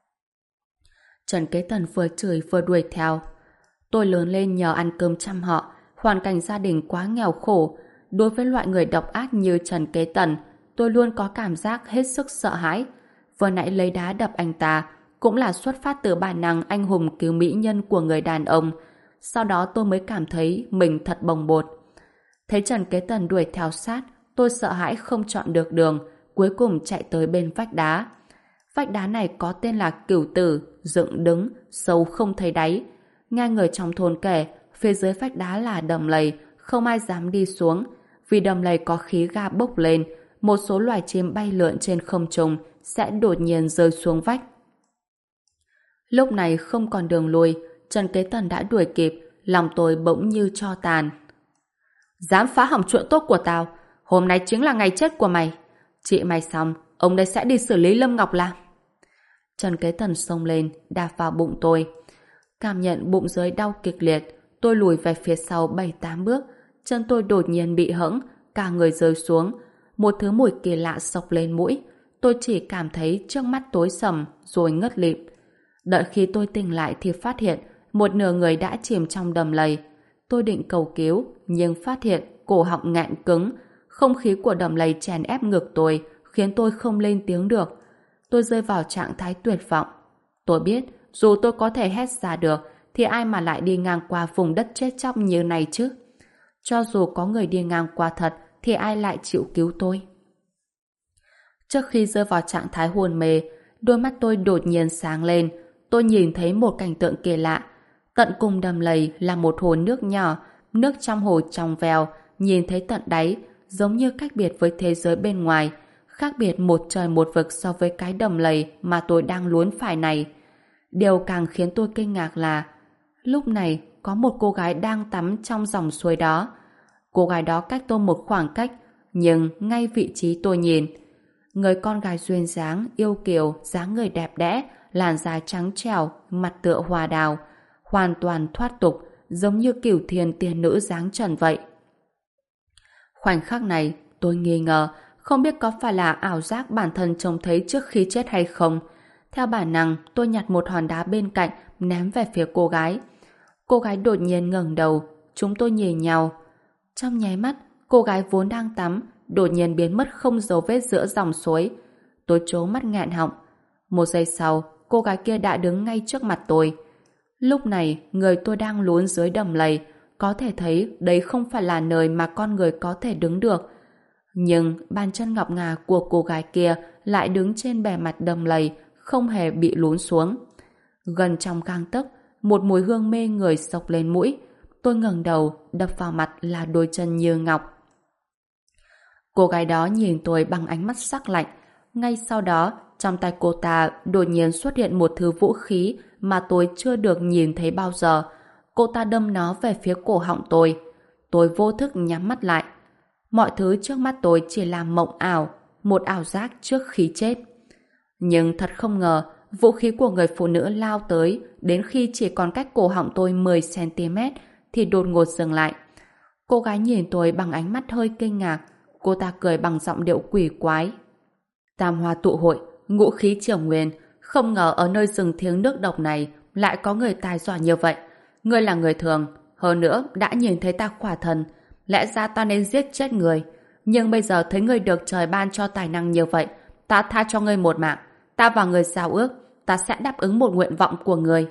Trần Kế Tần vừa chửi vừa đuổi theo. Tôi lớn lên nhờ ăn cơm chăm họ, hoàn cảnh gia đình quá nghèo khổ. Đối với loại người độc ác như Trần Kế Tần, tôi luôn có cảm giác hết sức sợ hãi. Vừa nãy lấy đá đập anh ta cũng là xuất phát từ bản năng anh hùng cứu mỹ nhân của người đàn ông. Sau đó tôi mới cảm thấy mình thật bồng bột. Thấy Trần Kế Tần đuổi theo sát, tôi sợ hãi không chọn được đường, cuối cùng chạy tới bên vách đá. Vách đá này có tên là Cửu Tử, dựng đứng, sâu không thấy đáy. Nghe người trong thôn kể, phía dưới vách đá là đầm lầy, không ai dám đi xuống. Vì đầm lầy có khí ga bốc lên, một số loài chim bay lượn trên không trung sẽ đột nhiên rơi xuống vách. Lúc này không còn đường lui, Trần Kế Tần đã đuổi kịp, lòng tôi bỗng như tro tàn. Dám phá hỏng chuyện tốt của tao, hôm nay chính là ngày chết của mày. Chị mày xong, ông đây sẽ đi xử lý Lâm Ngọc Lam. Trần Kế Tần xông lên, đạp vào bụng tôi. Cảm nhận bụng dưới đau kịch liệt, tôi lùi về phía sau 7-8 bước, chân tôi đột nhiên bị hẫng, cả người rơi xuống. Một thứ mùi kỳ lạ xộc lên mũi, tôi chỉ cảm thấy trước mắt tối sầm rồi ngất lịm. Đợi khi tôi tỉnh lại thì phát hiện một nửa người đã chìm trong đầm lầy. Tôi định cầu cứu, nhưng phát hiện cổ họng nghẹn cứng, không khí của đầm lầy chèn ép ngực tôi, khiến tôi không lên tiếng được. Tôi rơi vào trạng thái tuyệt vọng. Tôi biết, dù tôi có thể hét ra được, thì ai mà lại đi ngang qua vùng đất chết chóc như này chứ? Cho dù có người đi ngang qua thật, thì ai lại chịu cứu tôi? Trước khi rơi vào trạng thái hôn mê, đôi mắt tôi đột nhiên sáng lên. Tôi nhìn thấy một cảnh tượng kỳ lạ. Tận cùng đầm lầy là một hồ nước nhỏ, nước trong hồ trong veo, nhìn thấy tận đáy, giống như cách biệt với thế giới bên ngoài, khác biệt một trời một vực so với cái đầm lầy mà tôi đang luốn phải này. Điều càng khiến tôi kinh ngạc là lúc này có một cô gái đang tắm trong dòng suối đó. Cô gái đó cách tôi một khoảng cách, nhưng ngay vị trí tôi nhìn, người con gái duyên dáng, yêu kiều, dáng người đẹp đẽ, làn da trắng trẻo, mặt tựa hoa đào, hoàn toàn thoát tục, giống như cửu thiên tiên nữ dáng trần vậy. Khoảnh khắc này, tôi nghi ngờ, không biết có phải là ảo giác bản thân trông thấy trước khi chết hay không. Theo bản năng, tôi nhặt một hòn đá bên cạnh, ném về phía cô gái. Cô gái đột nhiên ngẩng đầu, chúng tôi nhìn nhau. Trong nháy mắt, cô gái vốn đang tắm, đột nhiên biến mất không dấu vết giữa dòng suối. Tôi trố mắt nghẹn họng. Một giây sau, cô gái kia đã đứng ngay trước mặt tôi. Lúc này, người tôi đang lún dưới đầm lầy, có thể thấy đấy không phải là nơi mà con người có thể đứng được. Nhưng bàn chân ngọc ngà của cô gái kia lại đứng trên bề mặt đầm lầy, không hề bị lún xuống. Gần trong gang tấc, một mùi hương mê người xộc lên mũi. Tôi ngẩng đầu, đập vào mặt là đôi chân như ngọc. Cô gái đó nhìn tôi bằng ánh mắt sắc lạnh. Ngay sau đó, trong tay cô ta đột nhiên xuất hiện một thứ vũ khí mà tôi chưa được nhìn thấy bao giờ. Cô ta đâm nó về phía cổ họng tôi. Tôi vô thức nhắm mắt lại. Mọi thứ trước mắt tôi chỉ là mộng ảo, một ảo giác trước khi chết. Nhưng thật không ngờ, vũ khí của người phụ nữ lao tới, đến khi chỉ còn cách cổ họng tôi 10cm thì đột ngột dừng lại. Cô gái nhìn tôi bằng ánh mắt hơi kinh ngạc. Cô ta cười bằng giọng điệu quỷ quái. Tam Hoa tụ hội, ngũ khí triều nguyên, không ngờ ở nơi rừng thiêng nước độc này lại có người tài giỏi như vậy. Ngươi là người thường, hơn nữa đã nhìn thấy ta khỏa thần, lẽ ra ta nên giết chết người, nhưng bây giờ thấy ngươi được trời ban cho tài năng như vậy, ta tha cho ngươi một mạng. Ta và người giao ước, ta sẽ đáp ứng một nguyện vọng của ngươi.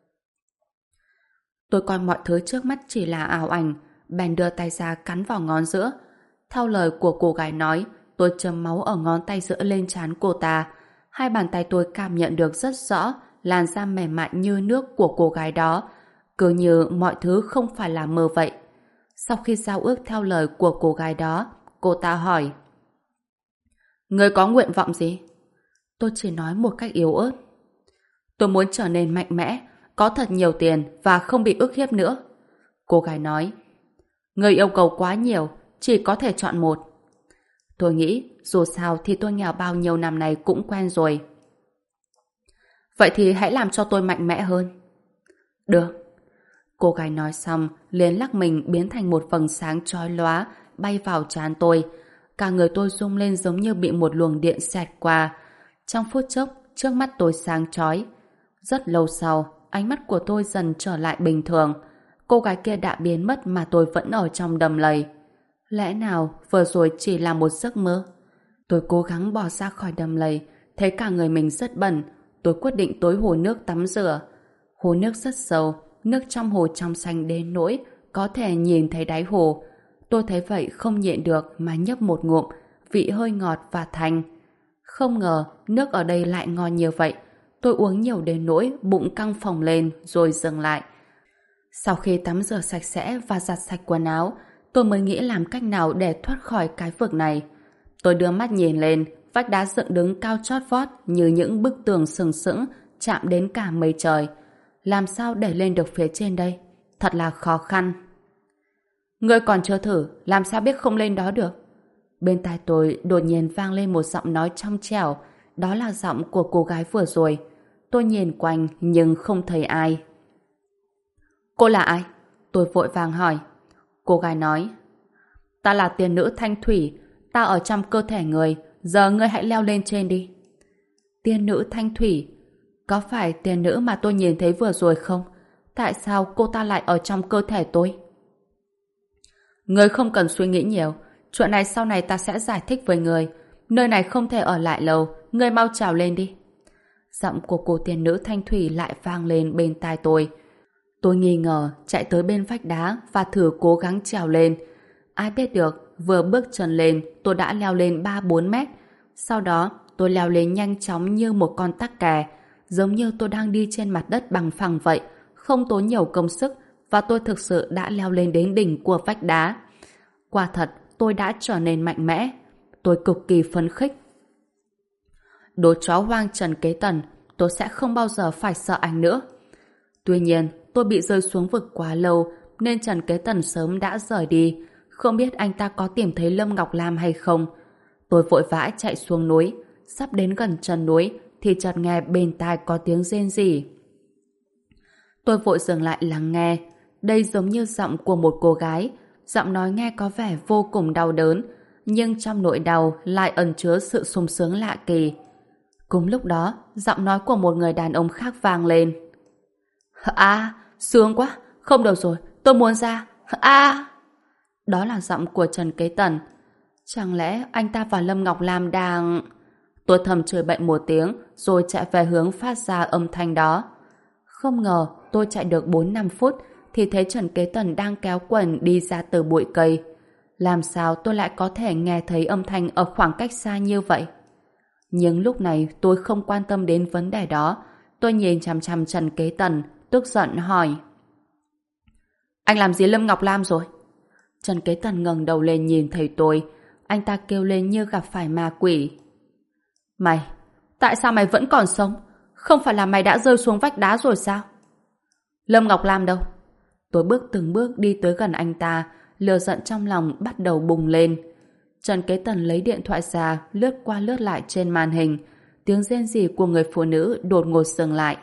Tôi coi mọi thứ trước mắt chỉ là ảo ảnh, bèn đưa tay ra cắn vào ngón giữa. Theo lời của cô gái nói, tôi châm máu ở ngón tay giữa lên trán cô ta. Hai bàn tay tôi cảm nhận được rất rõ làn da mềm mại như nước của cô gái đó, cứ như mọi thứ không phải là mơ vậy. Sau khi giao ước theo lời của cô gái đó, cô ta hỏi: Ngươi có nguyện vọng gì? Tôi chỉ nói một cách yếu ớt: Tôi muốn trở nên mạnh mẽ, có thật nhiều tiền và không bị ức hiếp nữa. Cô gái nói: Ngươi yêu cầu quá nhiều, chỉ có thể chọn một. Tôi nghĩ dù sao thì tôi nghèo bao nhiêu năm này cũng quen rồi. Vậy thì hãy làm cho tôi mạnh mẽ hơn. Được. Cô gái nói xong liền lắc mình biến thành một vầng sáng chói lóa bay vào trán tôi. Cả người tôi rung lên giống như bị một luồng điện xẹt qua. Trong phút chốc trước mắt tôi sáng chói. Rất lâu sau, ánh mắt của tôi dần trở lại bình thường. Cô gái kia đã biến mất mà tôi vẫn ở trong đầm lầy. Lẽ nào vừa rồi chỉ là một giấc mơ? Tôi cố gắng bò ra khỏi đầm lầy, thấy cả người mình rất bẩn. Tôi quyết định tới hồ nước tắm rửa. Hồ nước rất sâu, nước trong hồ trong xanh đến nỗi có thể nhìn thấy đáy hồ. Tôi thấy vậy không nhịn được mà nhấp một ngụm, vị hơi ngọt và thanh. Không ngờ nước ở đây lại ngon như vậy. Tôi uống nhiều đến nỗi bụng căng phồng lên rồi dừng lại. Sau khi tắm rửa sạch sẽ và giặt sạch quần áo, tôi mới nghĩ làm cách nào để thoát khỏi cái vực này. Tôi đưa mắt nhìn lên, vách đá dựng đứng cao chót vót như những bức tường sừng sững chạm đến cả mây trời. Làm sao để lên được phía trên đây? Thật là khó khăn. Ngươi còn chưa thử, làm sao biết không lên đó được? Bên tai tôi đột nhiên vang lên một giọng nói trong trẻo, đó là giọng của cô gái vừa rồi. Tôi nhìn quanh nhưng không thấy ai. Cô là ai? Tôi vội vàng hỏi. Cô gái nói, ta là tiên nữ Thanh Thủy, ta ở trong cơ thể người, giờ ngươi hãy leo lên trên đi. Tiên nữ Thanh Thủy? Có phải tiên nữ mà tôi nhìn thấy vừa rồi không? Tại sao cô ta lại ở trong cơ thể tôi? Ngươi không cần suy nghĩ nhiều, chuyện này sau này ta sẽ giải thích với ngươi. Nơi này không thể ở lại lâu, ngươi mau trèo lên đi. Giọng của cô tiên nữ Thanh Thủy lại vang lên bên tai tôi. Tôi nghi ngờ chạy tới bên vách đá và thử cố gắng trèo lên. Ai biết được, vừa bước chân lên tôi đã leo lên 3-4 mét. Sau đó tôi leo lên nhanh chóng như một con tắc kè, giống như tôi đang đi trên mặt đất bằng phẳng vậy, không tốn nhiều công sức, và tôi thực sự đã leo lên đến đỉnh của vách đá. Quả thật, tôi đã trở nên mạnh mẽ. Tôi cực kỳ phấn khích. Đồ chó hoang Trần Kế Tần, tôi sẽ không bao giờ phải sợ anh nữa. Tuy nhiên, tôi bị rơi xuống vực quá lâu, nên Trần Kế Tần sớm đã rời đi. Không biết anh ta có tìm thấy Lâm Ngọc Lam hay không. Tôi vội vã chạy xuống núi. Sắp đến gần chân núi, thì chợt nghe bên tai có tiếng rên rỉ. Tôi vội dừng lại lắng nghe. Đây giống như giọng của một cô gái. Giọng nói nghe có vẻ vô cùng đau đớn, nhưng trong nỗi đau lại ẩn chứa sự sung sướng lạ kỳ. Cùng lúc đó, giọng nói của một người đàn ông khác vang lên. À, sướng quá, không được rồi, tôi muốn ra. À! Đó là giọng của Trần Kế Tần. Chẳng lẽ anh ta và Lâm Ngọc Lam đang... Tôi thầm chửi bậy một tiếng, rồi chạy về hướng phát ra âm thanh đó. Không ngờ, tôi chạy được 4-5 phút, thì thấy Trần Kế Tần đang kéo quần đi ra từ bụi cây. Làm sao tôi lại có thể nghe thấy âm thanh ở khoảng cách xa như vậy? Nhưng lúc này tôi không quan tâm đến vấn đề đó. Tôi nhìn chằm chằm Trần Kế Tần, tức giận hỏi. Anh làm gì Lâm Ngọc Lam rồi? Trần Kế Tần ngẩng đầu lên nhìn thấy tôi. Anh ta kêu lên như gặp phải ma quỷ. Mày, tại sao mày vẫn còn sống? Không phải là mày đã rơi xuống vách đá rồi sao? Lâm Ngọc Lam đâu? Tôi bước từng bước đi tới gần anh ta, lửa giận trong lòng bắt đầu bùng lên. Trần Kế Tần lấy điện thoại ra, lướt qua lướt lại trên màn hình. Tiếng rên rỉ của người phụ nữ đột ngột dừng lại.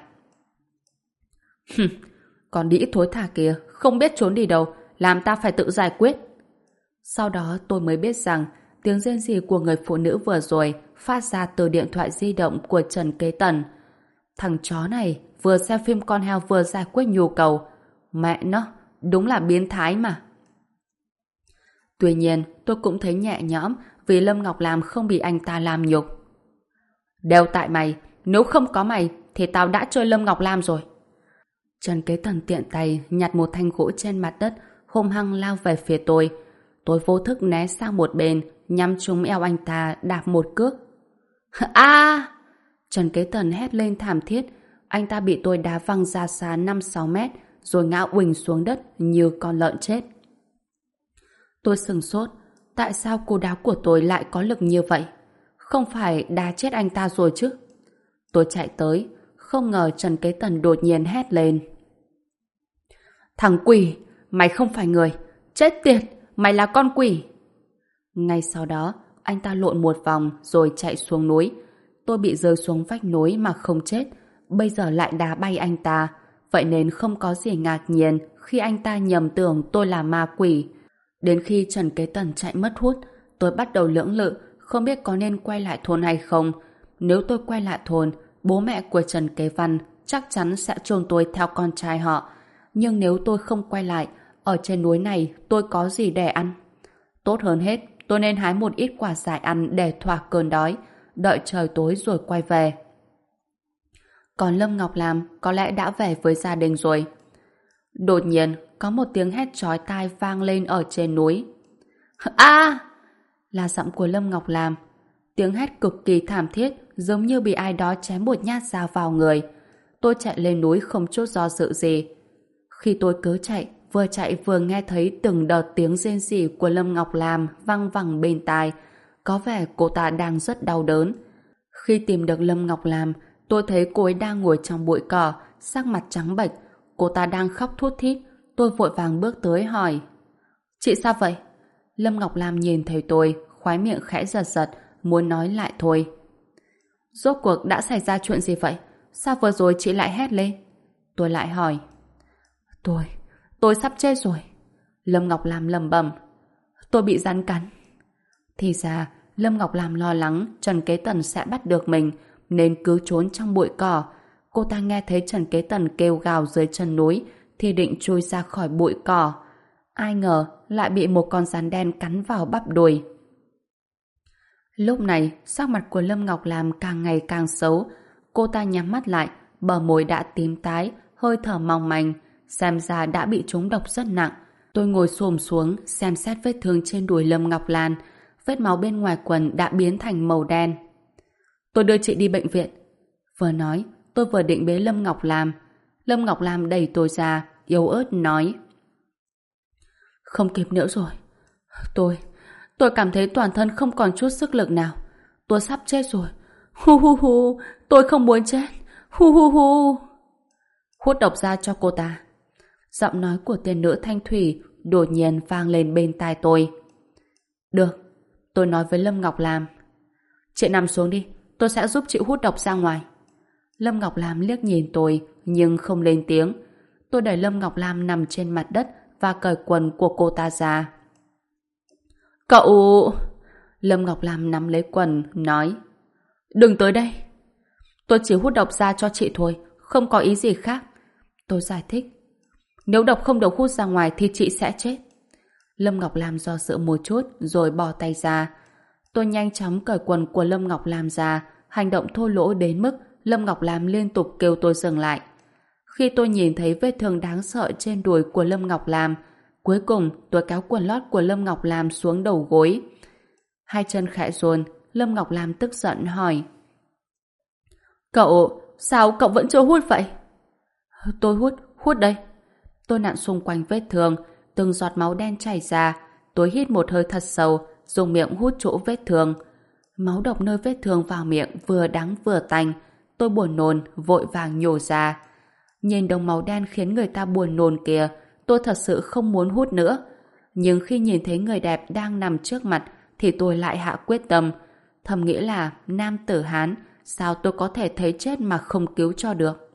Còn đĩ thối thả kìa, không biết trốn đi đâu, làm ta phải tự giải quyết. Sau đó tôi mới biết rằng tiếng rên rỉ của người phụ nữ vừa rồi phát ra từ điện thoại di động của Trần Kế Tần. Thằng chó này vừa xem phim con heo vừa giải quyết nhu cầu. Mẹ nó, đúng là biến thái mà. Tuy nhiên, tôi cũng thấy nhẹ nhõm vì Lâm Ngọc Lam không bị anh ta làm nhục. Đều tại mày, nếu không có mày thì tao đã chơi Lâm Ngọc Lam rồi. Trần Kế Tần tiện tay nhặt một thanh gỗ trên mặt đất, hung hăng lao về phía tôi. Tôi vô thức né sang một bên, nhắm trúng eo anh ta đạp một cước. A! Trần Kế Tần hét lên thảm thiết. Anh ta bị tôi đá văng ra xa 5-6 mét, rồi ngã uỳnh xuống đất như con lợn chết. Tôi sửng sốt. Tại sao cú đá của tôi lại có lực như vậy? Không phải đá chết anh ta rồi chứ? Tôi chạy tới, không ngờ Trần Kế Tần đột nhiên hét lên. Thằng quỷ, mày không phải người. Chết tiệt, mày là con quỷ. Ngay sau đó, anh ta lộn một vòng rồi chạy xuống núi. Tôi bị rơi xuống vách núi mà không chết, bây giờ lại đá bay anh ta. Vậy nên không có gì ngạc nhiên khi anh ta nhầm tưởng tôi là ma quỷ. Đến khi Trần Kế Tần chạy mất hút, tôi bắt đầu lưỡng lự, không biết có nên quay lại thôn hay không. Nếu tôi quay lại thôn, bố mẹ của Trần Kế Văn chắc chắn sẽ chôn tôi theo con trai họ. Nhưng nếu tôi không quay lại, ở trên núi này tôi có gì để ăn? Tốt hơn hết, tôi nên hái một ít quả dại ăn để thỏa cơn đói, đợi trời tối rồi quay về. Còn Lâm Ngọc Lam có lẽ đã về với gia đình rồi. Đột nhiên, có một tiếng hét chói tai vang lên ở trên núi. A! Là giọng của Lâm Ngọc Lam. Tiếng hét cực kỳ thảm thiết, giống như bị ai đó chém một nhát dao vào người. Tôi chạy lên núi không chút do dự gì. Khi tôi cứ chạy vừa nghe thấy từng đợt tiếng rên rỉ của Lâm Ngọc Lam văng vẳng bên tai. Có vẻ cô ta đang rất đau đớn. Khi tìm được Lâm Ngọc Lam, tôi thấy cô ấy đang ngồi trong bụi cỏ, sắc mặt trắng bệch. Cô ta đang khóc thút thít. Tôi vội vàng bước tới hỏi. Chị sao vậy? Lâm Ngọc Lam nhìn thấy tôi, khóe miệng khẽ giật giật, muốn nói lại thôi. Rốt cuộc đã xảy ra chuyện gì vậy? Sao vừa rồi chị lại hét lên? Tôi lại hỏi. Tôi sắp chết rồi. Lâm Ngọc Lam lẩm bẩm. Tôi bị rắn cắn. Thì ra, Lâm Ngọc Lam lo lắng Trần Kế Tần sẽ bắt được mình, nên cứ trốn trong bụi cỏ. Cô ta nghe thấy Trần Kế Tần kêu gào dưới chân núi, thì định chui ra khỏi bụi cỏ. Ai ngờ lại bị một con rắn đen cắn vào bắp đùi. Lúc này, sắc mặt của Lâm Ngọc Lam càng ngày càng xấu. Cô ta nhắm mắt lại, bờ môi đã tím tái, hơi thở mong manh, xem ra đã bị trúng độc rất nặng. Tôi ngồi xổm xuống, xem xét vết thương trên đùi Lâm Ngọc Lan. Vết máu bên ngoài quần đã biến thành màu đen. Tôi đưa chị đi bệnh viện. Vừa nói, tôi vừa định bế Lâm Ngọc Lam. Lâm Ngọc Lam đẩy tôi ra, yếu ớt nói. Không kịp nữa rồi. Tôi cảm thấy toàn thân không còn chút sức lực nào. Tôi sắp chết rồi. Hu hu hu, tôi không muốn chết. Hu hu hu. Hút độc ra cho cô ta. Giọng nói của tiên nữ Thanh Thủy đột nhiên vang lên bên tai tôi. Được, tôi nói với Lâm Ngọc Lam. Chị nằm xuống đi, tôi sẽ giúp chị hút độc ra ngoài. Lâm Ngọc Lam liếc nhìn tôi nhưng không lên tiếng. Tôi đẩy Lâm Ngọc Lam nằm trên mặt đất và cởi quần của cô ta ra. Cậu... Lâm Ngọc Lam nắm lấy quần, nói. Đừng tới đây. Tôi chỉ hút độc ra cho chị thôi, không có ý gì khác. Tôi giải thích. Nếu độc không được hút ra ngoài thì chị sẽ chết. Lâm Ngọc Lam do dự một chút rồi bỏ tay ra. Tôi nhanh chóng cởi quần của Lâm Ngọc Lam ra, hành động thô lỗ đến mức Lâm Ngọc Lam liên tục kêu tôi dừng lại. Khi tôi nhìn thấy vết thương đáng sợ trên đùi của Lâm Ngọc Lam, cuối cùng tôi kéo quần lót của Lâm Ngọc Lam xuống đầu gối. Hai chân khẽ run, Lâm Ngọc Lam tức giận hỏi. Sao cậu vẫn chưa hút vậy? Tôi hút đây. Tôi nặn xung quanh vết thương, từng giọt máu đen chảy ra. Tôi hít một hơi thật sâu, dùng miệng hút chỗ vết thương. Máu độc nơi vết thương vào miệng vừa đắng vừa tanh. Tôi buồn nôn, vội vàng nhổ ra. Nhìn đống máu đen khiến người ta buồn nôn kìa, tôi thật sự không muốn hút nữa. Nhưng khi nhìn thấy người đẹp đang nằm trước mặt thì tôi lại hạ quyết tâm. Thầm nghĩ là nam tử Hán, sao tôi có thể thấy chết mà không cứu cho được.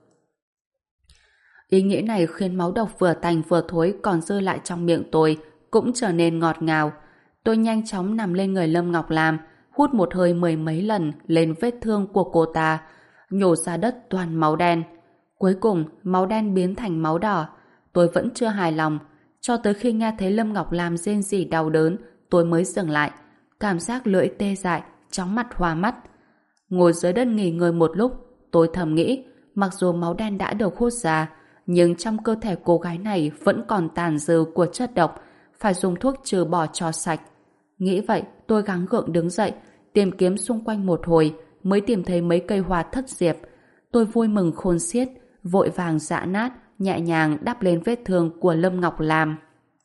Ý nghĩ này khiến máu độc vừa tanh vừa thối còn dư lại trong miệng tôi cũng trở nên ngọt ngào. Tôi nhanh chóng nằm lên người Lâm Ngọc Lam, hút một hơi mười mấy lần lên vết thương của cô ta, nhổ ra đất toàn máu đen. Cuối cùng, máu đen biến thành máu đỏ. Tôi vẫn chưa hài lòng. Cho tới khi nghe thấy Lâm Ngọc Lam rên rỉ đau đớn, tôi mới dừng lại. Cảm giác lưỡi tê dại, chóng mặt hoa mắt. Ngồi dưới đất nghỉ ngơi một lúc, tôi thầm nghĩ, mặc dù máu đen đã được hút ra, nhưng trong cơ thể cô gái này vẫn còn tàn dư của chất độc, phải dùng thuốc trừ bỏ cho sạch. Nghĩ vậy, tôi gắng gượng đứng dậy, tìm kiếm xung quanh một hồi, mới tìm thấy mấy cây hoa thất diệp. Tôi vui mừng khôn xiết, vội vàng giã nát, nhẹ nhàng đắp lên vết thương của Lâm Ngọc Lam.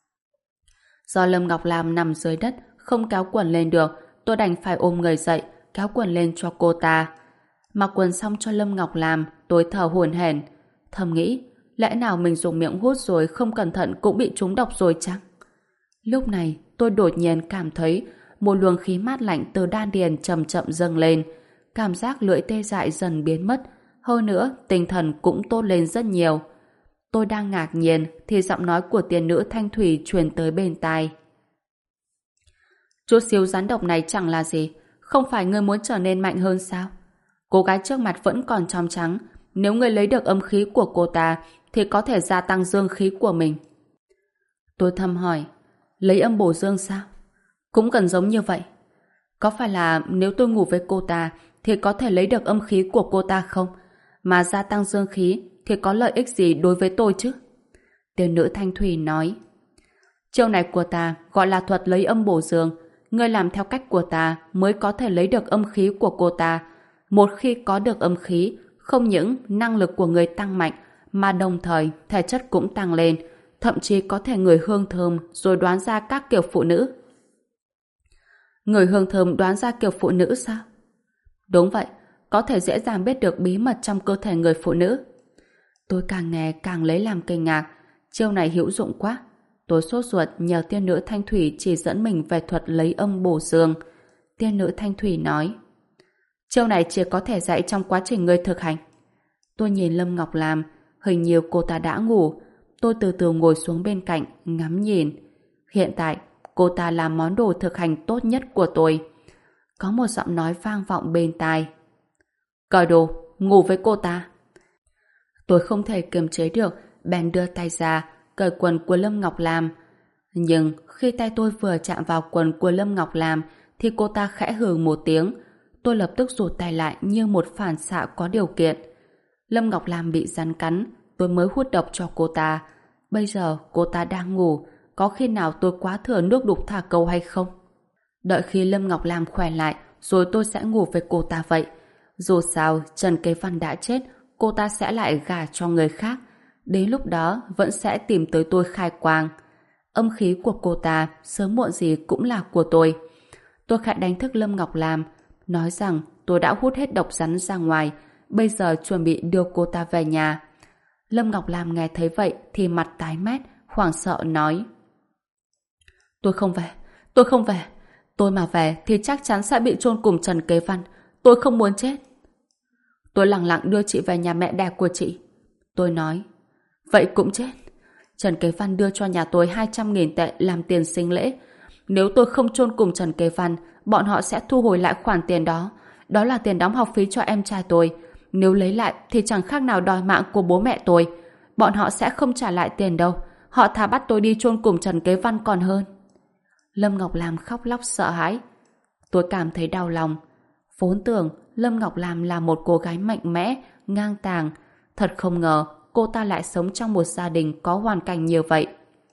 Do Lâm Ngọc Lam nằm dưới đất, không kéo quần lên được, tôi đành phải ôm người dậy, kéo quần lên cho cô ta. Mặc quần xong cho Lâm Ngọc Lam, tôi thở hổn hển, thầm nghĩ, lẽ nào mình dùng miệng hút rồi không cẩn thận cũng bị trúng độc rồi chăng? Lúc này, tôi đột nhiên cảm thấy một luồng khí mát lạnh từ đan điền chậm chậm dâng lên, cảm giác lưỡi tê dại dần biến mất, hơn nữa tinh thần cũng tốt lên rất nhiều. Tôi đang ngạc nhiên thì giọng nói của tiên nữ Thanh Thủy truyền tới bên tai. Chút xíu rắn độc này chẳng là gì, không phải ngươi muốn trở nên mạnh hơn sao? Cô gái trước mặt vẫn còn trong trắng, nếu ngươi lấy được âm khí của cô ta thì có thể gia tăng dương khí của mình. Tôi thầm hỏi, lấy âm bổ dương sao? Cũng cần giống như vậy. Có phải là nếu tôi ngủ với cô ta thì có thể lấy được âm khí của cô ta không? Mà gia tăng dương khí thì có lợi ích gì đối với tôi chứ? Tiên nữ Thanh Thủy nói, chiêu này của ta gọi là thuật lấy âm bổ dương. Ngươi làm theo cách của ta mới có thể lấy được âm khí của cô ta. Một khi có được âm khí, không những năng lực của người tăng mạnh, mà đồng thời thể chất cũng tăng lên, thậm chí có thể ngửi hương thơm rồi đoán ra các kiểu phụ nữ. Ngửi hương thơm đoán ra kiểu phụ nữ sao? Đúng vậy, có thể dễ dàng biết được bí mật trong cơ thể người phụ nữ. Tôi càng nghe càng lấy làm kinh ngạc, chiêu này hữu dụng quá. Tôi sốt ruột nhờ tiên nữ Thanh Thủy chỉ dẫn mình về thuật lấy âm bổ dương. Tiên nữ Thanh Thủy nói: chiêu này chỉ có thể dạy trong quá trình ngươi thực hành. Tôi nhìn Lâm Ngọc Lam, hình như cô ta đã ngủ. Tôi từ từ ngồi xuống bên cạnh, ngắm nhìn. Hiện tại, cô ta là món đồ thực hành tốt nhất của tôi. Có một giọng nói vang vọng bên tai: cởi đồ, ngủ với cô ta. Tôi không thể kiềm chế được, bèn đưa tay ra, cởi quần của Lâm Ngọc Lam. Nhưng khi tay tôi vừa chạm vào quần của Lâm Ngọc Lam, thì cô ta khẽ hừ một tiếng. Tôi lập tức rụt tay lại như một phản xạ có điều kiện. Lâm Ngọc Lam bị rắn cắn, tôi mới hút độc cho cô ta. Bây giờ cô ta đang ngủ, có khi nào tôi quá thừa nước đục thả câu hay không? Đợi khi Lâm Ngọc Lam khỏe lại, rồi tôi sẽ ngủ với cô ta vậy. Dù sao, Trần Kế Văn đã chết, cô ta sẽ lại gả cho người khác. Đến lúc đó vẫn sẽ tìm tới tôi khai quang. Âm khí của cô ta sớm muộn gì cũng là của tôi. Tôi khẽ đánh thức Lâm Ngọc Lam, nói rằng tôi đã hút hết độc rắn ra ngoài, bây giờ chuẩn bị đưa cô ta về nhà. Lâm Ngọc Lam nghe thấy vậy thì mặt tái mét, hoảng sợ nói: tôi không về, tôi không về. Tôi mà về thì chắc chắn sẽ bị chôn cùng Trần Kế Văn. Tôi không muốn chết. Tôi lẳng lặng đưa chị về nhà mẹ đẻ của chị. Tôi nói: vậy cũng chết. Trần Kế Văn đưa cho nhà tôi 200.000 tệ làm tiền sinh lễ. Nếu tôi không chôn cùng Trần Kế Văn, bọn họ sẽ thu hồi lại khoản tiền đó. Đó là tiền đóng học phí cho em trai tôi. Nếu lấy lại thì chẳng khác nào đòi mạng của bố mẹ tôi. Bọn họ sẽ không trả lại tiền đâu. Họ thà bắt tôi đi chôn cùng Trần Kế Văn còn hơn. Lâm Ngọc Lam khóc lóc sợ hãi. Tôi cảm thấy đau lòng. Vốn tưởng Lâm Ngọc Lam là một cô gái mạnh mẽ, ngang tàng. Thật không ngờ cô ta lại sống trong một gia đình có hoàn cảnh như vậy.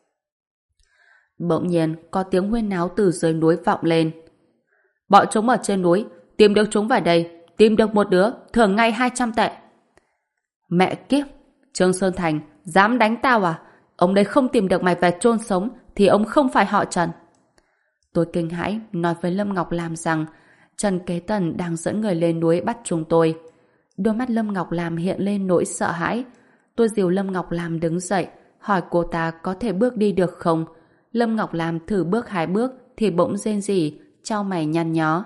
Bỗng nhiên có tiếng huyên náo từ dưới núi vọng lên. Bọn chúng ở trên núi, tìm được chúng về đây, tìm được một đứa, thưởng ngay 200 tệ. Mẹ kiếp, Trương Sơn Thành, dám đánh tao à? Ông đây không tìm được mày về chôn sống thì ông không phải họ Trần. Tôi kinh hãi nói với Lâm Ngọc Lam rằng Trần Kế Tần đang dẫn người lên núi bắt chúng tôi. Đôi mắt Lâm Ngọc Lam hiện lên nỗi sợ hãi. Tôi dìu Lâm Ngọc Lam đứng dậy, hỏi cô ta có thể bước đi được không. Lâm Ngọc Lam thử bước 2 bước thì bỗng rên rỉ, chau mày nhăn nhó.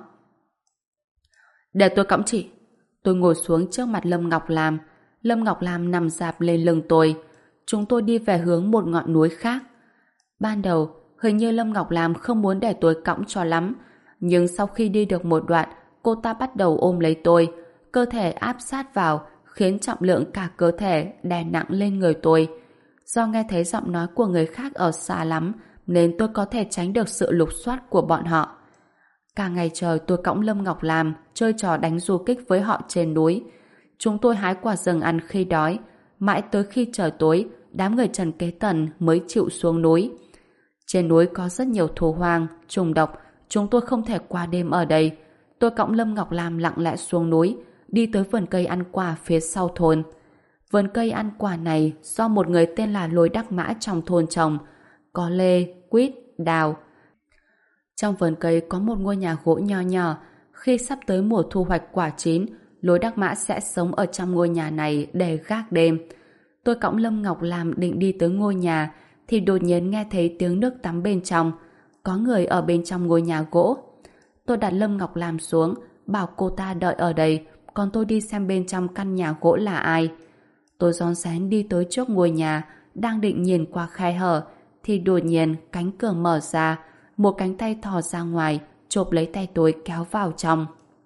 Để tôi cõng chị. Tôi ngồi xuống trước mặt Lâm Ngọc Lam. Lâm Ngọc Lam nằm rạp lên lưng tôi. Chúng tôi đi về hướng một ngọn núi khác. Ban đầu, hình như Lâm Ngọc Lam không muốn để tôi cõng cho lắm. Nhưng sau khi đi được một đoạn, cô ta bắt đầu ôm lấy tôi. Cơ thể áp sát vào, khiến trọng lượng cả cơ thể đè nặng lên người tôi. Do nghe thấy giọng nói của người khác ở xa lắm, nên tôi có thể tránh được sự lục soát của bọn họ. Cả ngày trời tôi cõng Lâm Ngọc Lam chơi trò đánh du kích với họ trên núi. Chúng tôi hái quả rừng ăn khi đói. Mãi tới khi trời tối, đám người Trần Kế Tần mới chịu xuống núi. Trên núi có rất nhiều thú hoang, trùng độc. Chúng tôi không thể qua đêm ở đây. Tôi cõng Lâm Ngọc Lam lặng lẽ xuống núi, đi tới vườn cây ăn quả phía sau thôn. Vườn cây ăn quả này do một người tên là Lôi Đắc Mã trong thôn trồng. Có lê, quýt, đào. Trong vườn cây có một ngôi nhà gỗ nho nhỏ. Khi sắp tới mùa thu hoạch quả chín, Lôi Đắc Mã sẽ sống ở trong ngôi nhà này để gác đêm. Tôi cõng Lâm Ngọc Lam định đi tới ngôi nhà thì đột nhiên nghe thấy tiếng nước tắm bên trong. Có người ở bên trong ngôi nhà gỗ. Tôi đặt Lâm Ngọc Lam xuống, bảo cô ta đợi ở đây, còn tôi đi xem bên trong căn nhà gỗ là ai. Tôi rón rén đi tới trước ngôi nhà, đang định nhìn qua khe hở, thì đột nhiên cánh cửa mở ra, một cánh tay thò ra ngoài, chộp lấy tay tôi kéo vào trong.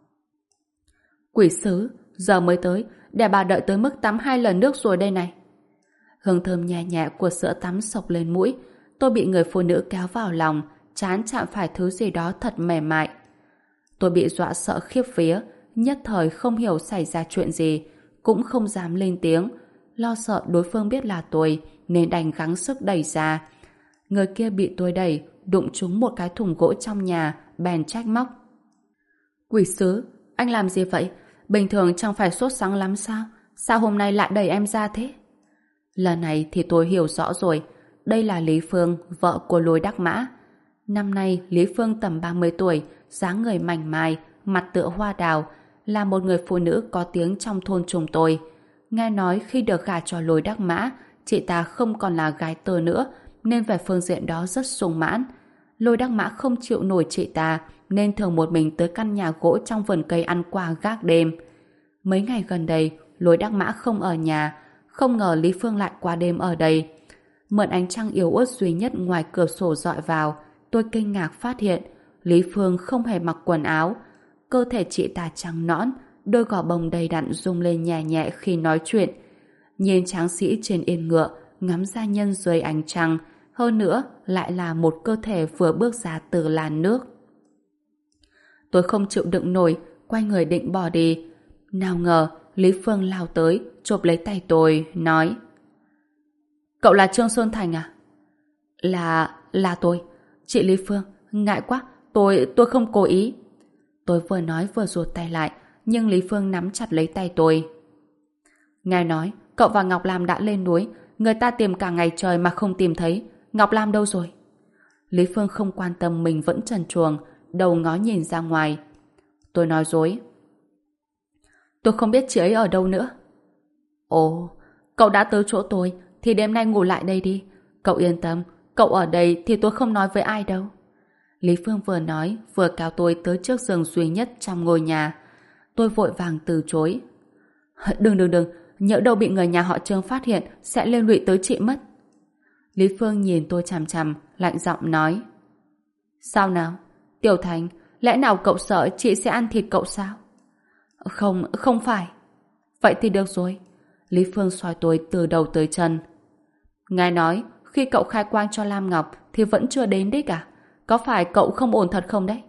Quỷ sứ, giờ mới tới, để bà đợi tới mức tắm 2 lần nước rồi đây này. Hương thơm nhẹ nhẹ của sữa tắm xộc lên mũi, tôi bị người phụ nữ kéo vào lòng, trán chạm phải thứ gì đó thật mềm mại. Tôi bị dọa sợ khiếp vía, nhất thời không hiểu xảy ra chuyện gì, cũng không dám lên tiếng, lo sợ đối phương biết là tôi nên đành gắng sức đẩy ra. Người kia bị tôi đẩy, đụng trúng một cái thùng gỗ trong nhà, bèn trách móc. Quỷ sứ, anh làm gì vậy? Bình thường chẳng phải sốt sắng lắm sao? Sao hôm nay lại đẩy em ra thế? Lần này thì tôi hiểu rõ rồi. Đây là Lý Phương, vợ của Lôi Đắc Mã. Năm nay Lý Phương tầm 30 tuổi, dáng người mảnh mai, mặt tựa hoa đào, là một người phụ nữ có tiếng trong thôn chúng tôi. Nghe nói khi được gả cho Lôi Đắc Mã, chị ta không còn là gái tơ nữa, nên về phương diện đó rất sung mãn. Lôi Đắc Mã không chịu nổi chị ta nên thường một mình tới căn nhà gỗ trong vườn cây ăn qua gác đêm. Mấy ngày gần đây, Lôi Đắc Mã không ở nhà, không ngờ Lý Phương lại qua đêm ở đây. Mượn ánh trăng yếu ớt duy nhất ngoài cửa sổ dọi vào, tôi kinh ngạc phát hiện Lý Phương không hề mặc quần áo. Cơ thể chị ta trắng nõn, đôi gò bồng đầy đặn rung lên nhẹ nhẹ khi nói chuyện. Nhìn tráng sĩ trên yên ngựa, ngắm gia nhân dưới ánh trăng, hơn nữa lại là một cơ thể vừa bước ra từ làn nước. Tôi không chịu đựng nổi, quay người định bỏ đi. Nào ngờ, Lý Phương lao tới, chộp lấy tay tôi, nói: Cậu là Trương Xuân Thành à? Là tôi. Chị Lý Phương, ngại quá, tôi không cố ý. Tôi vừa nói vừa rụt tay lại, nhưng Lý Phương nắm chặt lấy tay tôi. Ngài nói, cậu và Ngọc Lam đã lên núi, người ta tìm cả ngày trời mà không tìm thấy. Ngọc Lam đâu rồi? Lý Phương không quan tâm mình vẫn trần truồng, đầu ngó nhìn ra ngoài. Tôi nói dối. Tôi không biết chị ấy ở đâu nữa. Ồ, cậu đã tới chỗ tôi, thì đêm nay ngủ lại đây đi. Cậu yên tâm, cậu ở đây thì tôi không nói với ai đâu. Lý Phương vừa nói, vừa kéo tôi tới trước giường duy nhất trong ngôi nhà. Tôi vội vàng từ chối. Đừng, nhỡ đâu bị người nhà họ Trương phát hiện sẽ liên lụy tới chị mất. Lý Phương nhìn tôi chằm chằm, lạnh giọng nói: Sao nào? Tiểu Thành, lẽ nào cậu sợ chị sẽ ăn thịt cậu sao? Không phải. Vậy thì được rồi. Lý Phương soi tôi từ đầu tới chân. Ngài nói, khi cậu khai quang cho Lam Ngọc thì vẫn chưa đến đích à? Có phải cậu không ổn thật không đấy?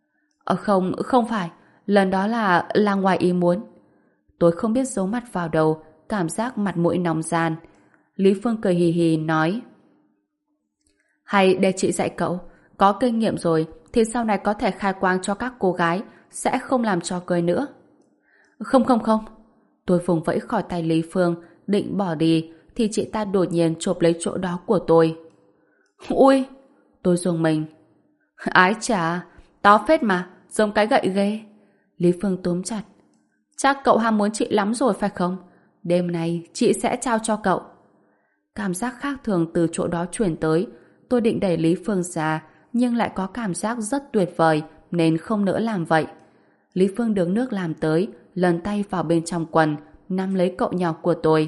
Không phải. Lần đó là ngoài ý muốn. Tôi không biết giấu mặt vào đầu, cảm giác mặt mũi nóng gian. Lý Phương cười hì hì nói: Hay để chị dạy cậu, có kinh nghiệm rồi thì sau này có thể khai quang cho các cô gái, sẽ không làm trò cười nữa. Không. Tôi vùng vẫy khỏi tay Lý Phương, định bỏ đi thì chị ta đột nhiên chộp lấy chỗ đó của tôi. Ui! Tôi rùng mình. Ái chà, to phết mà, giống cái gậy ghê. Lý Phương túm chặt. Chắc cậu ham muốn chị lắm rồi phải không? Đêm nay chị sẽ trao cho cậu. Cảm giác khác thường từ chỗ đó truyền tới. Tôi định đẩy Lý Phương ra, nhưng lại có cảm giác rất tuyệt vời nên không nỡ làm vậy. Lý Phương đứng nước làm tới, lần tay vào bên trong quần, nắm lấy cậu nhỏ của tôi.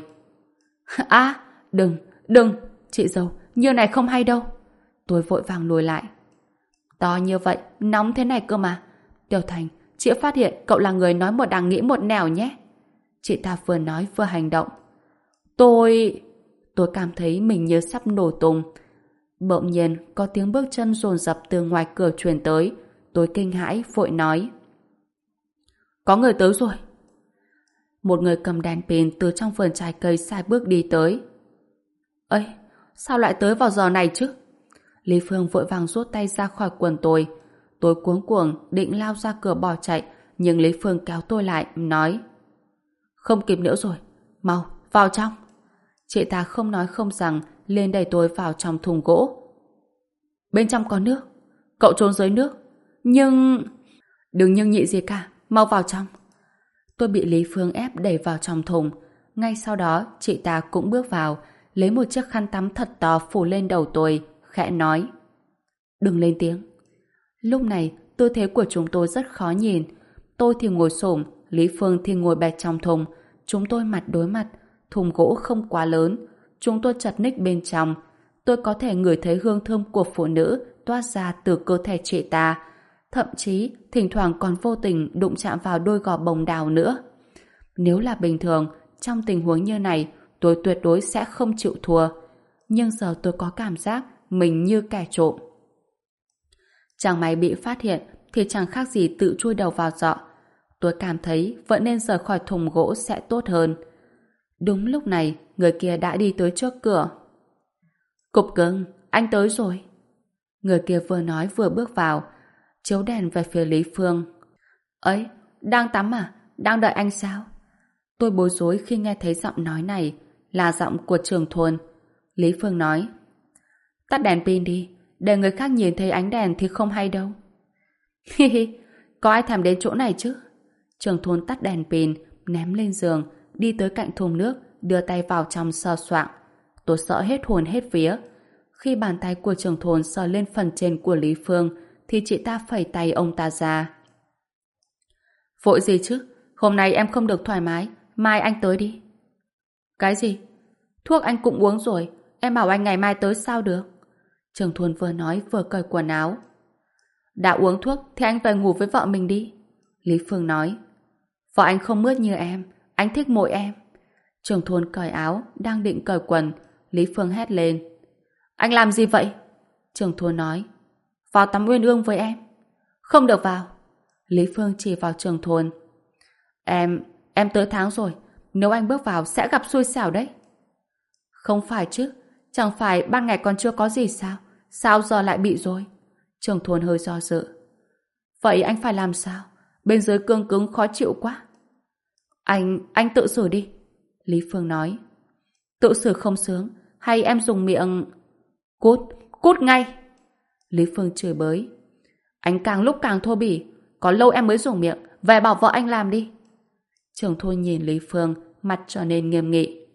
Đừng, chị dâu, như này không hay đâu. Tôi vội vàng lùi lại. To như vậy, nóng thế này cơ mà. Tiểu Thành, chị phát hiện cậu là người nói một đằng nghĩ một nẻo nhé. Chị ta vừa nói vừa hành động. Tôi cảm thấy mình như sắp nổ tung. Bỗng nhiên có tiếng bước chân dồn dập từ ngoài cửa truyền tới. Tôi kinh hãi vội nói: Có người tới rồi. Một người cầm đèn pin từ trong vườn trái cây sai bước đi tới. Ây, sao lại tới vào giờ này chứ? Lý Phương vội vàng rút tay ra khỏi quần tôi. Tôi cuống cuồng định lao ra cửa bỏ chạy, nhưng Lý Phương kéo tôi lại, nói: Không kịp nữa rồi, mau, vào trong. Chị ta không nói không rằng, liền đẩy tôi vào trong thùng gỗ. Bên trong có nước, cậu trốn dưới nước. Nhưng... Đừng nhưng nhị gì cả, mau vào trong. Tôi bị Lý Phương ép đẩy vào trong thùng. Ngay sau đó, chị ta cũng bước vào, lấy một chiếc khăn tắm thật to phủ lên đầu tôi, khẽ nói: Đừng lên tiếng. Lúc này, tư thế của chúng tôi rất khó nhìn. Tôi thì ngồi xổm, Lý Phương thì ngồi bệt trong thùng. Chúng tôi mặt đối mặt, thùng gỗ không quá lớn. Chúng tôi chật ních bên trong. Tôi có thể ngửi thấy hương thơm của phụ nữ toát ra từ cơ thể chị ta. Thậm chí, thỉnh thoảng còn vô tình đụng chạm vào đôi gò bồng đào nữa. Nếu là bình thường, trong tình huống như này, tôi tuyệt đối sẽ không chịu thua. Nhưng giờ tôi có cảm giác mình như kẻ trộm. Chẳng may bị phát hiện thì chẳng khác gì tự chui đầu vào giọ. Tôi cảm thấy vẫn nên rời khỏi thùng gỗ sẽ tốt hơn. Đúng lúc này, người kia đã đi tới trước cửa. Cục cưng, anh tới rồi. Người kia vừa nói vừa bước vào, chiếu đèn về phía Lý Phương. Ấy, đang tắm à? Đang đợi anh sao? Tôi bối rối khi nghe thấy giọng nói này, là giọng của trưởng thôn. Lý Phương nói: Tắt đèn pin đi, để người khác nhìn thấy ánh đèn thì không hay đâu. Hi hi, có ai thèm đến chỗ này chứ? Trưởng thôn tắt đèn pin, ném lên giường, đi tới cạnh thùng nước, đưa tay vào trong sờ soạng. Tôi sợ hết hồn hết vía. Khi bàn tay của trưởng thôn sờ lên phần trên của Lý Phương thì chị ta phẩy tay ông ta ra. Vội gì chứ? Hôm nay em không được thoải mái, mai anh tới đi. Cái gì? Thuốc anh cũng uống rồi, em bảo anh ngày mai tới sao được? Trưởng thôn vừa nói vừa cởi quần áo. Đã uống thuốc thì anh về ngủ với vợ mình đi. Lý Phương nói. Vợ anh không mướt như em, anh thích mỗi em. Trưởng thôn cởi áo, đang định cởi quần. Lý Phương hét lên. Anh làm gì vậy? Trưởng thôn nói. Vào tắm uyên ương với em. Không được vào. Lý Phương chỉ vào trưởng thôn. Em tới tháng rồi, nếu anh bước vào sẽ gặp xui xẻo đấy. Không phải chứ, chẳng phải ban ngày còn chưa có gì sao? Sao giờ lại bị rồi? Trưởng thôn hơi do dự. Vậy anh phải làm sao? Bên dưới cương cứng khó chịu quá. Anh tự xử đi. Lý Phương nói. Tự xử không sướng, hay em dùng miệng... Cút ngay. Lý Phương chửi bới. Anh càng lúc càng thô bỉ, có lâu em mới dùng miệng, về bảo vợ anh làm đi. Trưởng thôn nhìn Lý Phương, mặt trở nên nghiêm nghị.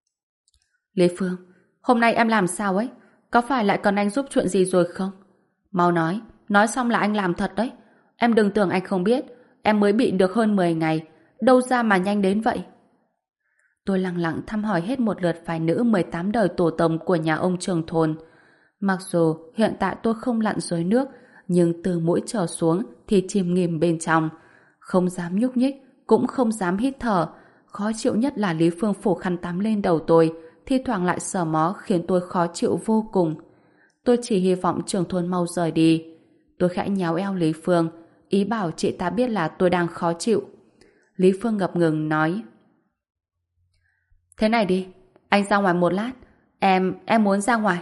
Lý Phương, hôm nay em làm sao ấy? Có phải lại cần anh giúp chuyện gì rồi không? Mau nói xong là anh làm thật đấy. Em đừng tưởng anh không biết, em mới bị được hơn 10 ngày, đâu ra mà nhanh đến vậy. Tôi lặng lặng thăm hỏi hết một lượt phái nữ 18 đời tổ tông của nhà ông trưởng thôn. Mặc dù hiện tại tôi không lặn dưới nước, nhưng từ mũi trở xuống thì chìm nghỉm bên trong. Không dám nhúc nhích, cũng không dám hít thở. Khó chịu nhất là Lý Phương phủ khăn tắm lên đầu tôi, thi thoảng lại sờ mó khiến tôi khó chịu vô cùng. Tôi chỉ hy vọng trưởng thôn mau rời đi. Tôi khẽ nhéo eo Lý Phương, ý bảo chị ta biết là tôi đang khó chịu. Lý Phương ngập ngừng nói. Thế này đi, anh ra ngoài một lát. Em muốn ra ngoài.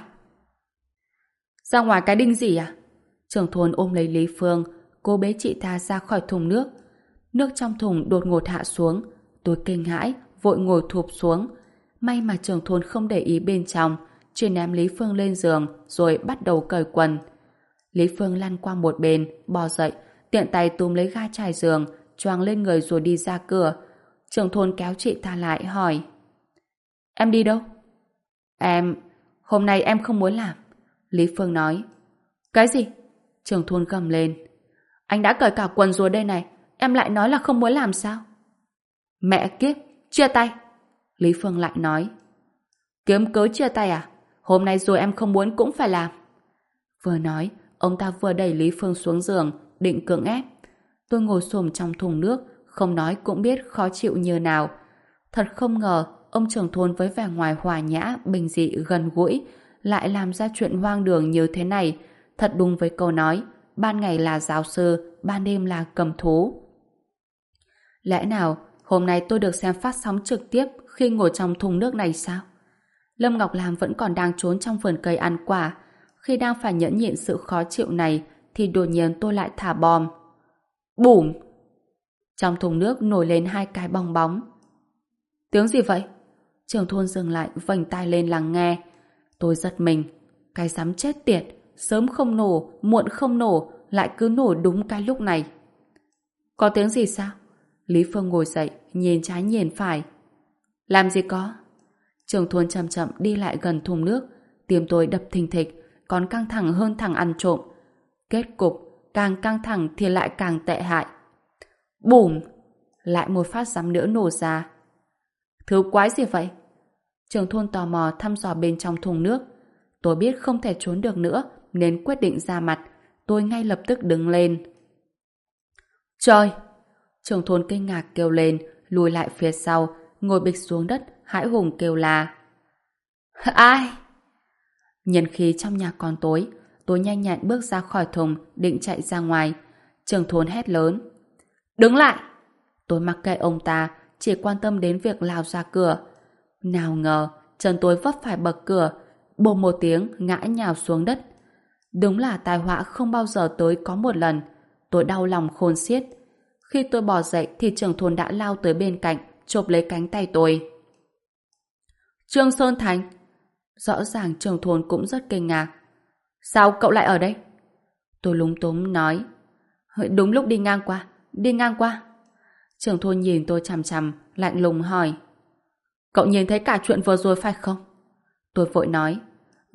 Ra ngoài cái đinh gì à? Trưởng thôn ôm lấy Lý Phương, cô bế chị ta ra khỏi thùng nước. Nước trong thùng đột ngột hạ xuống. Tôi kinh hãi, vội ngồi thụp xuống. May mà trưởng thôn không để ý bên trong, chỉ ném Lý Phương lên giường rồi bắt đầu cởi quần. Lý Phương lăn qua một bên, bò dậy, tiện tay túm lấy ga trải giường, choàng lên người rồi đi ra cửa. Trưởng thôn kéo chị ta lại hỏi. Em đi đâu? Hôm nay em không muốn làm. Lý Phương nói. Cái gì? Trưởng thôn gầm lên. Anh đã cởi cả quần rồi đây này, em lại nói là không muốn làm sao? Mẹ kiếp, chia tay. Lý Phương lại nói. Kiếm cớ chia tay à? Hôm nay rồi em không muốn cũng phải làm. Vừa nói, ông ta vừa đẩy Lý Phương xuống giường, định cưỡng ép. Tôi ngồi xổm trong thùng nước, không nói cũng biết khó chịu như nào. Thật không ngờ, ông trưởng thôn với vẻ ngoài hòa nhã, bình dị, gần gũi, lại làm ra chuyện hoang đường như thế này. Thật đúng với câu nói, ban ngày là giáo sư, ban đêm là cầm thú. Lẽ nào, hôm nay tôi được xem phát sóng trực tiếp khi ngồi trong thùng nước này sao? Lâm Ngọc Lam vẫn còn đang trốn trong vườn cây ăn quả. Khi đang phải nhẫn nhịn sự khó chịu này, thì đột nhiên tôi lại thả bom. Bùm! Trong thùng nước nổi lên 2 cái bong bóng. Tiếng gì vậy? Trưởng thôn dừng lại, vành tai lên lắng nghe. Tôi giật mình. Cái dám chết tiệt, sớm không nổ, muộn không nổ, lại cứ nổ đúng cái lúc này. Có tiếng gì sao? Lý Phương ngồi dậy, nhìn trái nhìn phải. Làm gì có? Trưởng thôn chậm chậm đi lại gần thùng nước, tim tôi đập thình thịch, còn căng thẳng hơn thằng ăn trộm. Kết cục, càng căng thẳng thì lại càng tệ hại. Bùm! Lại một phát giám nữa nổ ra. Thứ quái gì vậy? Trưởng thôn tò mò thăm dò bên trong thùng nước. Tôi biết không thể trốn được nữa, nên quyết định ra mặt. Tôi ngay lập tức đứng lên. Trời! Trưởng thôn kinh ngạc kêu lên, lùi lại phía sau, ngồi bịch xuống đất, hãi hùng kêu la. Ai? Nhân khi trong nhà còn tối, tôi nhanh nhẹn bước ra khỏi thùng, định chạy ra ngoài. Trưởng thôn hét lớn. Đứng lại! Tôi mặc kệ ông ta, chỉ quan tâm đến việc lao ra cửa. Nào ngờ, chân tôi vấp phải bậc cửa, bồm một tiếng ngã nhào xuống đất. Đúng là tai họa không bao giờ tới có một lần. Tôi đau lòng khôn xiết. Khi tôi bò dậy thì trưởng thôn đã lao tới bên cạnh, chộp lấy cánh tay tôi. Trương Sơn Thành! Rõ ràng trưởng thôn cũng rất kinh ngạc. Sao cậu lại ở đây? Tôi lúng túng nói. Đúng lúc đi ngang qua. Trưởng thôn nhìn tôi chằm chằm, lạnh lùng hỏi. Cậu nhìn thấy cả chuyện vừa rồi phải không? Tôi vội nói.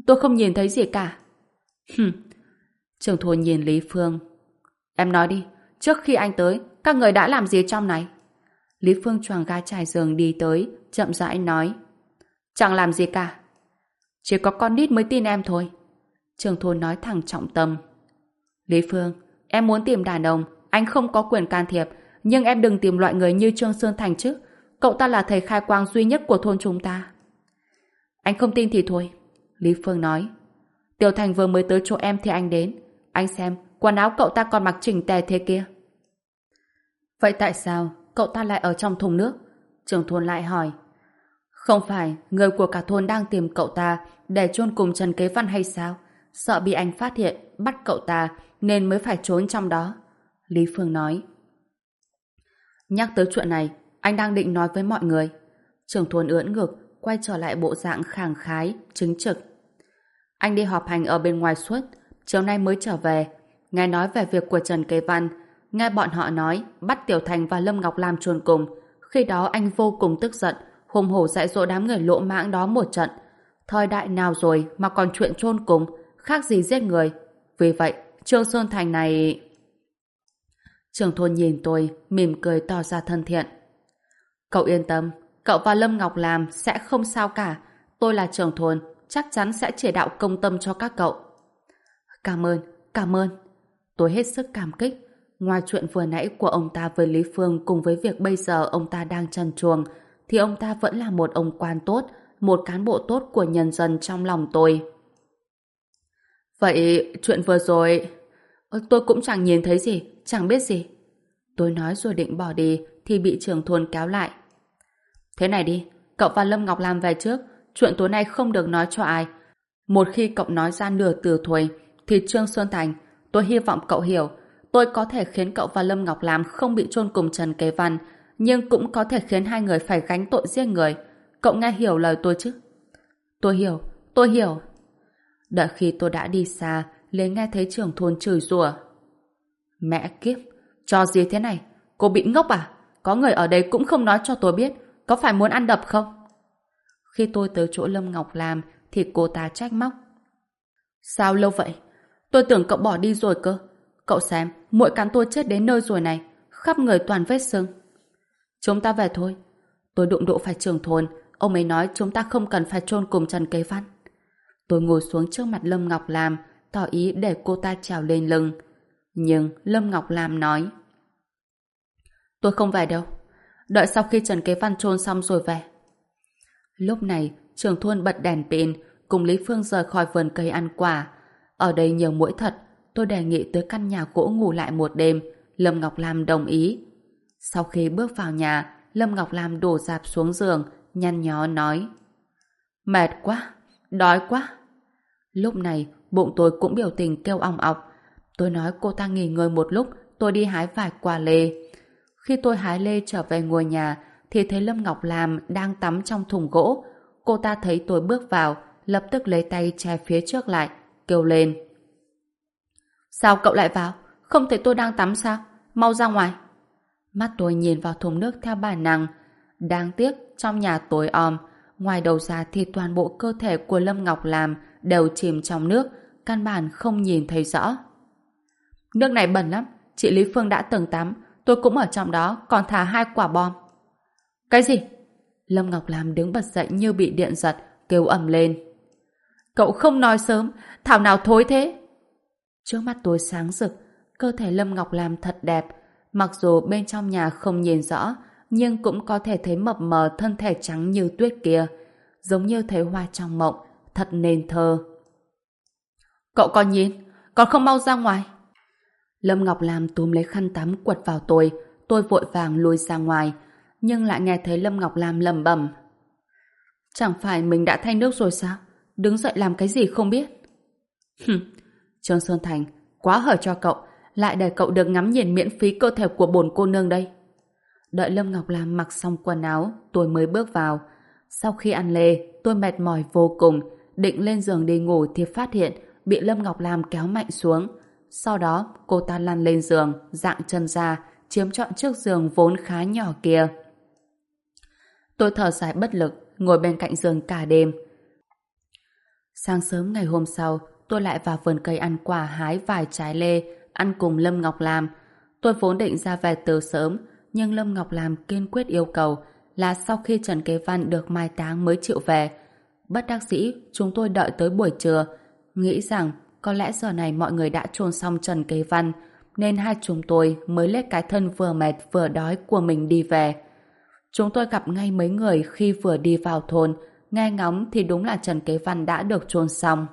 Tôi không nhìn thấy gì cả. Hừm. Trường Thôn nhìn Lý Phương. Em nói đi, trước khi anh tới, các người đã làm gì trong này? Lý Phương choàng ga trải giường đi tới, chậm rãi nói. Chẳng làm gì cả. Chỉ có con nít mới tin em thôi. Trường Thôn nói thẳng trọng tâm. Lý Phương, em muốn tìm đàn ông, anh không có quyền can thiệp, nhưng em đừng tìm loại người như Trương Sơn Thành chứ. Cậu ta là thầy khai quang duy nhất của thôn chúng ta. Anh không tin thì thôi. Lý Phương nói. Tiểu Thành vừa mới tới chỗ em thì anh đến. Anh xem, quần áo cậu ta còn mặc chỉnh tề thế kia. Vậy tại sao cậu ta lại ở trong thùng nước? Trường Thôn lại hỏi. Không phải người của cả thôn đang tìm cậu ta để chôn cùng Trần Kế Văn hay sao? Sợ bị anh phát hiện, bắt cậu ta nên mới phải trốn trong đó. Lý Phương nói. Nhắc tới chuyện này, anh đang định nói với mọi người. Trường Thôn ưỡn ngực, quay trở lại bộ dạng khẳng khái, chứng trực. Anh đi họp hành ở bên ngoài suốt, chiều nay mới trở về. Nghe nói về việc của Trần Kế Văn, nghe bọn họ nói bắt Tiểu Thành và Lâm Ngọc Lam chôn cùng. Khi đó anh vô cùng tức giận, hùng hổ dạy dỗ đám người lỗ mãng đó một trận. Thời đại nào rồi mà còn chuyện chôn cùng, khác gì giết người. Vì vậy, Trương Sơn Thành này... Trường Thôn nhìn tôi, mỉm cười tỏ ra thân thiện. Cậu yên tâm, cậu và Lâm Ngọc Lam sẽ không sao cả. Tôi là trưởng thôn, chắc chắn sẽ chỉ đạo công tâm cho các cậu. Cảm ơn, cảm ơn. Tôi hết sức cảm kích. Ngoài chuyện vừa nãy của ông ta với Lý Phương cùng với việc bây giờ ông ta đang trần truồng, thì ông ta vẫn là một ông quan tốt, một cán bộ tốt của nhân dân trong lòng tôi. Vậy chuyện vừa rồi... Tôi cũng chẳng nhìn thấy gì, chẳng biết gì. Tôi nói rồi định bỏ đi thì bị trưởng thôn kéo lại. Thế này đi, cậu và Lâm Ngọc Lam về trước, chuyện tối nay không được nói cho ai. Một khi cậu nói ra nửa từ thôi thì Trương Xuân Thành, tôi hy vọng cậu hiểu, tôi có thể khiến cậu và Lâm Ngọc Lam không bị chôn cùng Trần Kế Văn, nhưng cũng có thể khiến hai người phải gánh tội giết người. Cậu nghe hiểu lời tôi chứ? Tôi hiểu, tôi hiểu. Đợi khi tôi đã đi xa, liền nghe thấy trưởng thôn chửi rủa. Mẹ kiếp, trò gì thế này? Cô bị ngốc à? Có người ở đây cũng không nói cho tôi biết, có phải muốn ăn đập không? Khi tôi tới chỗ Lâm Ngọc Lam thì cô ta trách móc. Sao lâu vậy? Tôi tưởng cậu bỏ đi rồi cơ. Cậu xem, muội cắn tôi chết đến nơi rồi này, khắp người toàn vết sưng. Chúng ta về thôi. Tôi đụng độ phải trưởng thôn, ông ấy nói chúng ta không cần phải chôn cùng Trần Kế Văn. Tôi ngồi xuống trước mặt Lâm Ngọc Lam, tỏ ý để cô ta trèo lên lưng. Nhưng Lâm Ngọc Lam nói: tôi không về đâu. Đợi sau khi Trần Kế Văn chôn xong rồi về. Lúc này, trưởng thôn bật đèn pin, cùng Lý Phương rời khỏi vườn cây ăn quả. Ở đây nhiều muỗi thật, tôi đề nghị tới căn nhà gỗ ngủ lại một đêm. Lâm Ngọc Lam đồng ý. Sau khi bước vào nhà, Lâm Ngọc Lam đổ dạp xuống giường, nhăn nhó nói: mệt quá, đói quá. Lúc này, bụng tôi cũng biểu tình kêu ong ọc. Tôi nói cô ta nghỉ ngơi một lúc, tôi đi hái vài quả lê. Khi tôi hái lê trở về ngôi nhà, thì thấy Lâm Ngọc Lam đang tắm trong thùng gỗ. Cô ta thấy tôi bước vào, lập tức lấy tay che phía trước lại, kêu lên: sao cậu lại vào? Không thấy tôi đang tắm sao? Mau ra ngoài. Mắt tôi nhìn vào thùng nước theo bản năng. Đáng tiếc, trong nhà tối om, ngoài đầu ra thì toàn bộ cơ thể của Lâm Ngọc Lam đều chìm trong nước, căn bản không nhìn thấy rõ. Nước này bẩn lắm, chị Lý Phương đã từng tắm, tôi cũng ở trong đó, còn thả 2 quả bom. Cái gì? Lâm Ngọc Lam đứng bật dậy như bị điện giật, kêu ầm lên. Cậu không nói sớm, thảo nào thối thế? Trước mắt tôi sáng rực, cơ thể Lâm Ngọc Lam thật đẹp, mặc dù bên trong nhà không nhìn rõ, nhưng cũng có thể thấy mập mờ thân thể trắng như tuyết kia, giống như thấy hoa trong mộng, thật nên thơ. Cậu còn nhìn, còn không mau ra ngoài. Lâm Ngọc Lam túm lấy khăn tắm quật vào tôi vội vàng lùi ra ngoài, nhưng lại nghe thấy Lâm Ngọc Lam lẩm bẩm. Chẳng phải mình đã thay nước rồi sao? Đứng dậy làm cái gì không biết? Trương Sơn Thành, quá hở cho cậu, lại để cậu được ngắm nhìn miễn phí cơ thể của bổn cô nương đây. Đợi Lâm Ngọc Lam mặc xong quần áo, tôi mới bước vào. Sau khi ăn lê, tôi mệt mỏi vô cùng, định lên giường đi ngủ thì phát hiện bị Lâm Ngọc Lam kéo mạnh xuống. Sau đó, cô ta lăn lên giường, dạng chân ra, chiếm trọn chiếc giường vốn khá nhỏ kia. Tôi thở dài bất lực, ngồi bên cạnh giường cả đêm. Sáng sớm ngày hôm sau, tôi lại vào vườn cây ăn quả hái vài trái lê, ăn cùng Lâm Ngọc Lam. Tôi vốn định ra về từ sớm, nhưng Lâm Ngọc Lam kiên quyết yêu cầu là sau khi Trần Kế Văn được mai táng mới chịu về. Bất đắc dĩ, chúng tôi đợi tới buổi trưa, nghĩ rằng có lẽ giờ này mọi người đã chôn xong Trần Kế Văn, nên hai chúng tôi mới lết cái thân vừa mệt vừa đói của mình đi về. Chúng tôi gặp ngay mấy người khi vừa đi vào thôn, nghe ngóng thì đúng là Trần Kế Văn đã được chôn xong.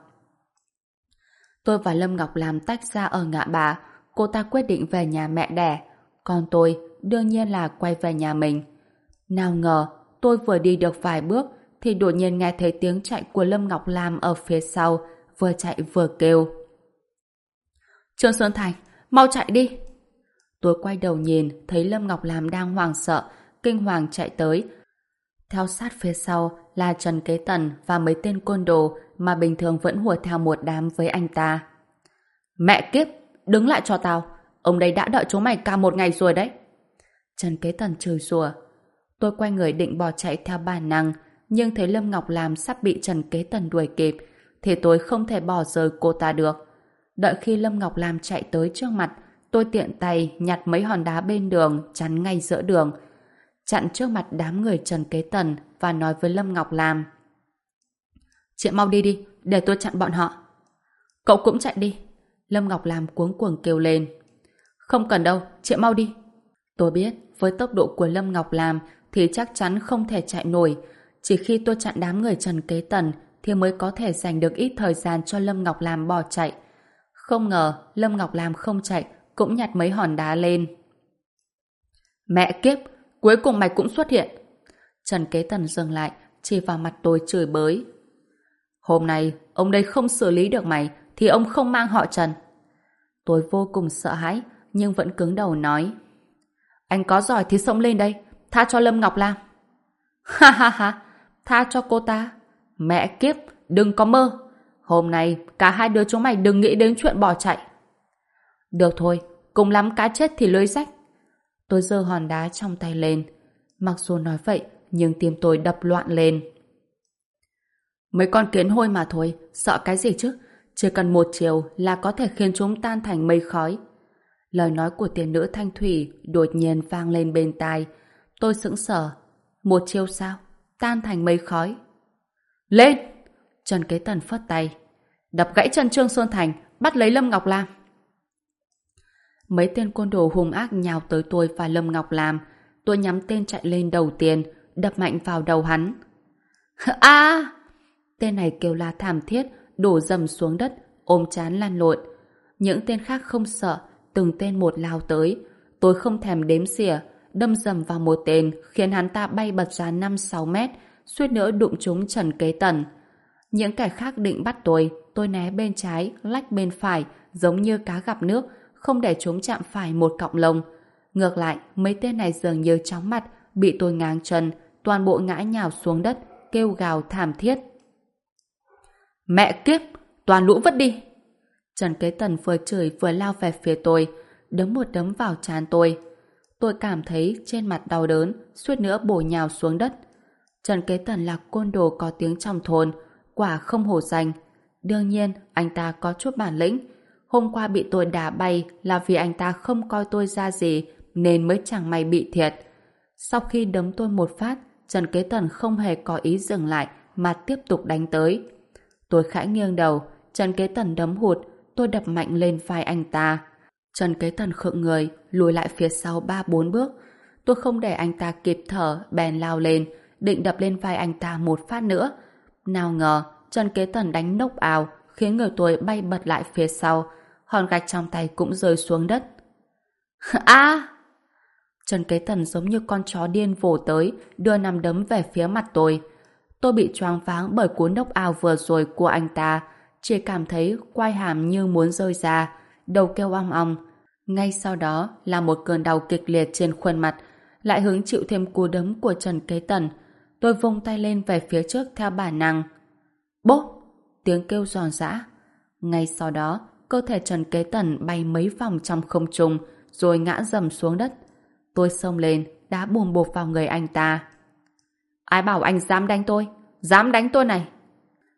Tôi và Lâm Ngọc Lam tách ra ở ngã ba, cô ta quyết định về nhà mẹ đẻ, còn tôi đương nhiên là quay về nhà mình. Nào ngờ, tôi vừa đi được vài bước thì đột nhiên nghe thấy tiếng chạy của Lâm Ngọc Lam ở phía sau, vừa chạy vừa kêu. Trương Xuân Thành, mau chạy đi! Tôi quay đầu nhìn, thấy Lâm Ngọc Lam đang hoảng sợ, kinh hoàng chạy tới. Theo sát phía sau là Trần Kế Tần và mấy tên côn đồ mà bình thường vẫn hùa theo một đám với anh ta. Mẹ kiếp, đứng lại cho tao! Ông đây đã đợi chúng mày cả một ngày rồi đấy! Trần Kế Tần chửi rủa. Tôi quay người định bỏ chạy theo bản năng, nhưng thấy Lâm Ngọc Lam sắp bị Trần Kế Tần đuổi kịp, thì tôi không thể bỏ rơi cô ta được. Đợi khi Lâm Ngọc Lam chạy tới trước mặt, tôi tiện tay nhặt mấy hòn đá bên đường chắn ngay giữa đường, chặn trước mặt đám người Trần Kế Tần và nói với Lâm Ngọc Lam. Chị mau đi đi, để tôi chặn bọn họ. Cậu cũng chạy đi. Lâm Ngọc Lam cuống cuồng kêu lên. Không cần đâu, chị mau đi. Tôi biết, với tốc độ của Lâm Ngọc Lam thì chắc chắn không thể chạy nổi. Chỉ khi tôi chặn đám người Trần Kế Tần thì mới có thể dành được ít thời gian cho Lâm Ngọc Lam bỏ chạy. Không ngờ, Lâm Ngọc Lam không chạy, cũng nhặt mấy hòn đá lên. Mẹ kiếp, cuối cùng mày cũng xuất hiện. Trần Kế Tần dừng lại, chỉ vào mặt tôi chửi bới. Hôm nay, ông đây không xử lý được mày, thì ông không mang họ Trần. Tôi vô cùng sợ hãi, nhưng vẫn cứng đầu nói. Anh có giỏi thì xông lên đây, tha cho Lâm Ngọc Lam. Ha ha ha, tha cho cô ta. Mẹ kiếp, đừng có mơ. Hôm nay, cả hai đứa chúng mày đừng nghĩ đến chuyện bỏ chạy. Được thôi, cùng lắm cá chết thì lưới rách. Tôi giơ hòn đá trong tay lên. Mặc dù nói vậy, nhưng tim tôi đập loạn lên. Mấy con kiến hôi mà thôi, sợ cái gì chứ? Chỉ cần một chiều là có thể khiến chúng tan thành mây khói. Lời nói của tiên nữ Thanh Thủy đột nhiên vang lên bên tai. Tôi sững sờ. Một chiều sao? Tan thành mây khói. Lên! Trần Kế Tần phất tay. Đập gãy chân Trương Xuân Thành, bắt lấy Lâm Ngọc Lam. Mấy tên côn đồ hung ác nhào tới tôi và Lâm Ngọc Lam. Tôi nhắm tên chạy lên đầu tiên, đập mạnh vào đầu hắn. A! Tên này kêu la thảm thiết, đổ dầm xuống đất, ôm trán lăn lộn. Những tên khác không sợ, từng tên một lao tới. Tôi không thèm đếm xỉa, đâm dầm vào một tên, khiến hắn ta bay bật ra 5-6 mét, suýt nữa đụng trúng Trần Kế Tần. Những kẻ khác định bắt tôi né bên trái, lách bên phải, giống như cá gặp nước, không để chúng chạm phải một cọng lông. Ngược lại, mấy tên này dường như chóng mặt, bị tôi ngáng chân, toàn bộ ngã nhào xuống đất, kêu gào thảm thiết. Mẹ kiếp, toàn lũ vứt đi! Trần Kế Tần vừa chửi vừa lao về phía tôi, đấm một đấm vào trán tôi. Tôi cảm thấy trên mặt đau đớn, suýt nữa bổ nhào xuống đất. Trần Kế Tần là côn đồ có tiếng trong thôn, quả không hổ danh. Đương nhiên, anh ta có chút bản lĩnh. Hôm qua bị tôi đá bay là vì anh ta không coi tôi ra gì, nên mới chẳng may bị thiệt. Sau khi đấm tôi một phát, Trần Kế Tần không hề có ý dừng lại mà tiếp tục đánh tới. Tôi khẽ nghiêng đầu, Trần Kế Tần đấm hụt, tôi đập mạnh lên vai anh ta. Trần Kế Tần khựng người, lùi lại phía sau 3-4 bước. Tôi không để anh ta kịp thở, bèn lao lên, định đập lên vai anh ta một phát nữa. Nào ngờ, Trần Kế Tần đánh knock out, khiến người tôi bay bật lại phía sau, hòn gạch trong tay cũng rơi xuống đất. A! Trần Kế Tần giống như con chó điên vồ tới, đưa nắm đấm về phía mặt tôi. Tôi bị choáng váng bởi cú knock out vừa rồi của anh ta, chỉ cảm thấy quai hàm như muốn rơi ra, đầu kêu ong ong. Ngay sau đó là một cơn đau kịch liệt trên khuôn mặt, lại hứng chịu thêm cú đấm của Trần Kế Tần. Tôi vung tay lên về phía trước theo bản năng. Bốp! Tiếng kêu giòn giã. Ngay sau đó, cơ thể Trần Kế Tần bay mấy vòng trong không trung, rồi ngã dầm xuống đất. Tôi xông lên, đá bùm bộp vào người anh ta. Ai bảo anh dám đánh tôi? Dám đánh tôi này!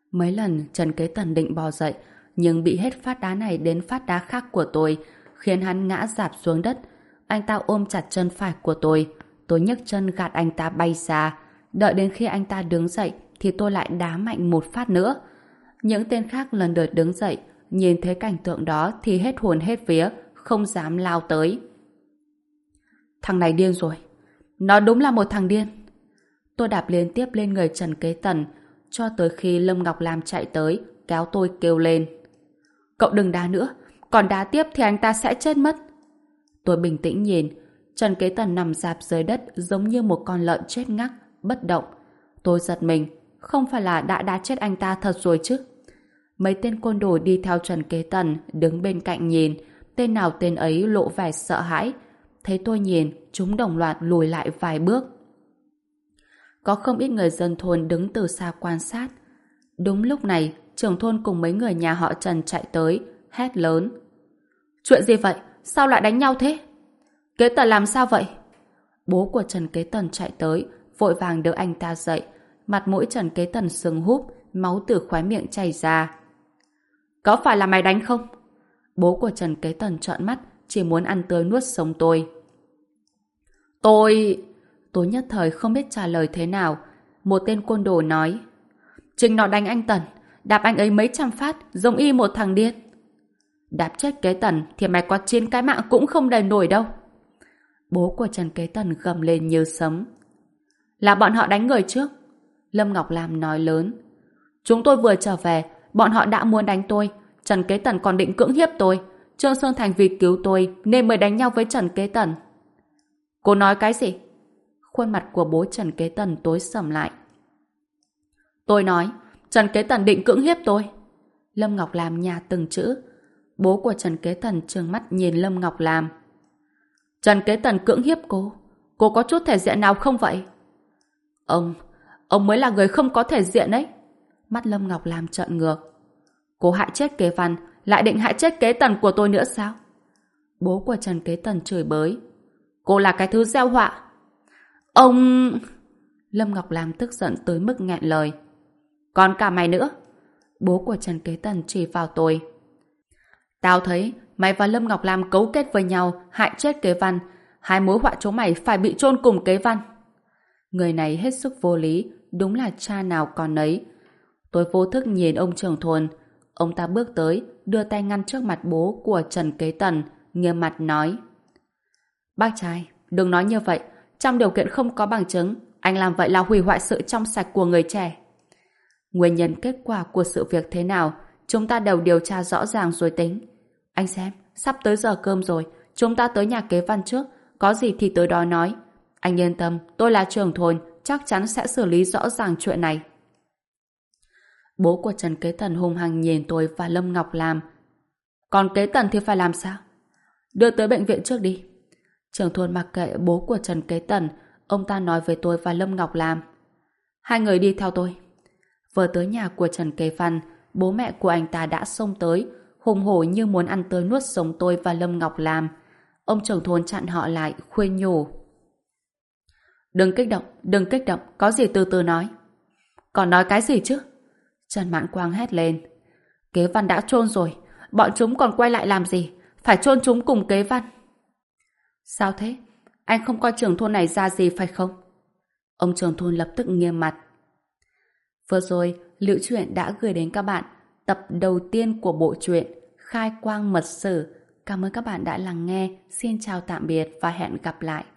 Mấy lần Trần Kế Tần định bò dậy, nhưng bị hết phát đá này đến phát đá khác của tôi, khiến hắn ngã rạp xuống đất. Anh ta ôm chặt chân phải của tôi nhấc chân gạt anh ta bay ra. Đợi đến khi anh ta đứng dậy, thì tôi lại đá mạnh một phát nữa. Những tên khác lần lượt đứng dậy, nhìn thấy cảnh tượng đó thì hết hồn hết vía, không dám lao tới. Thằng này điên rồi. Nó đúng là một thằng điên. Tôi đạp liên tiếp lên người Trần Kế Tần, cho tới khi Lâm Ngọc Lam chạy tới, kéo tôi kêu lên. Cậu đừng đá nữa, còn đá tiếp thì anh ta sẽ chết mất. Tôi bình tĩnh nhìn, Trần Kế Tần nằm rạp dưới đất giống như một con lợn chết ngắc, bất động. Tôi giật mình, không phải là đã đá chết anh ta thật rồi chứ? Mấy tên côn đồ đi theo Trần Kế Tần đứng bên cạnh nhìn, tên nào tên ấy lộ vẻ sợ hãi. Thấy tôi nhìn, chúng đồng loạt lùi lại vài bước. Có không ít người dân thôn đứng từ xa quan sát. Đúng lúc này, trưởng thôn cùng mấy người nhà họ Trần chạy tới, hét lớn. Chuyện gì vậy? Sao lại đánh nhau thế? Kế Tần làm sao vậy? Bố của Trần Kế Tần chạy tới, vội vàng đỡ anh ta dậy. Mặt mũi Trần Kế Tần sưng húp, máu từ khóe miệng chảy ra. Có phải là mày đánh không? Bố của Trần Kế Tần trợn mắt, chỉ muốn ăn tươi nuốt sống tôi. Tôi nhất thời không biết trả lời thế nào. Một tên côn đồ nói. Chính nó đánh anh Tần, đạp anh ấy mấy trăm phát, giống y một thằng điên. Đạp chết Kế Tần thì mày có 9 cái mạng cũng không đền nổi đâu. Bố của Trần Kế Tần gầm lên như sấm. Là bọn họ đánh người trước. Lâm Ngọc Lam nói lớn. Chúng tôi vừa trở về, bọn họ đã muốn đánh tôi. Trần Kế Tần còn định cưỡng hiếp tôi. Trương Sơn Thành vì cứu tôi nên mới đánh nhau với Trần Kế Tần. Cô nói cái gì? Khuôn mặt của bố Trần Kế Tần tối sầm lại. Tôi nói, Trần Kế Tần định cưỡng hiếp tôi. Lâm Ngọc Lam nhả từng chữ. Bố của Trần Kế Tần trừng mắt nhìn Lâm Ngọc Lam. Trần Kế Tần cưỡng hiếp cô? Cô có chút thể diện nào không vậy? Ông mới là người không có thể diện ấy. Mắt Lâm Ngọc Lam trợn ngược. Cô hại chết Kế Văn, lại định hại chết Kế Tần của tôi nữa sao? Bố của Trần Kế Tần chửi bới. Cô là cái thứ gieo họa. Ông... Lâm Ngọc Lam tức giận tới mức nghẹn lời. Còn cả mày nữa. Bố của Trần Kế Tần chỉ vào tôi. Tao thấy mày và Lâm Ngọc Lam cấu kết với nhau hại chết Kế Văn. Hai mối họa chúng mày phải bị chôn cùng Kế Văn. Người này hết sức vô lý, đúng là cha nào con nấy. Tôi vô thức nhìn ông trưởng thôn. Ông ta bước tới, đưa tay ngăn trước mặt bố của Trần Kế Tần, nghiêm mặt nói. Bác trai, đừng nói như vậy. Trong điều kiện không có bằng chứng, anh làm vậy là hủy hoại sự trong sạch của người trẻ. Nguyên nhân kết quả của sự việc thế nào, chúng ta đều điều tra rõ ràng rồi tính. Anh xem, sắp tới giờ cơm rồi, chúng ta tới nhà Kế Văn trước, có gì thì tới đó nói. Anh yên tâm, tôi là trưởng thôn, chắc chắn sẽ xử lý rõ ràng chuyện này. Bố của Trần Kế Tần hung hăng nhìn tôi và Lâm Ngọc Lam. Còn Kế Tần thì phải làm sao? Đưa tới bệnh viện trước đi. Trưởng thôn mặc kệ bố của Trần Kế Tần, ông ta nói với tôi và Lâm Ngọc Lam. Hai người đi theo tôi. Vừa tới nhà của Trần Kế Văn, bố mẹ của anh ta đã xông tới, hùng hổ như muốn ăn tươi nuốt sống tôi và Lâm Ngọc Lam. Ông trưởng thôn chặn họ lại, khuyên nhủ. Đừng kích động, có gì từ từ nói. Còn nói cái gì chứ? Trần Mãn Quang hét lên. Kế Văn đã chôn rồi, bọn chúng còn quay lại làm gì? Phải chôn chúng cùng Kế Văn. Sao thế? Anh không coi trưởng thôn này ra gì phải không? Ông trưởng thôn lập tức nghiêm mặt. Vừa rồi, Liễu Chuyện đã gửi đến các bạn tập đầu tiên của bộ truyện Khai Quang Mật Sử. Cảm ơn các bạn đã lắng nghe. Xin chào tạm biệt và hẹn gặp lại.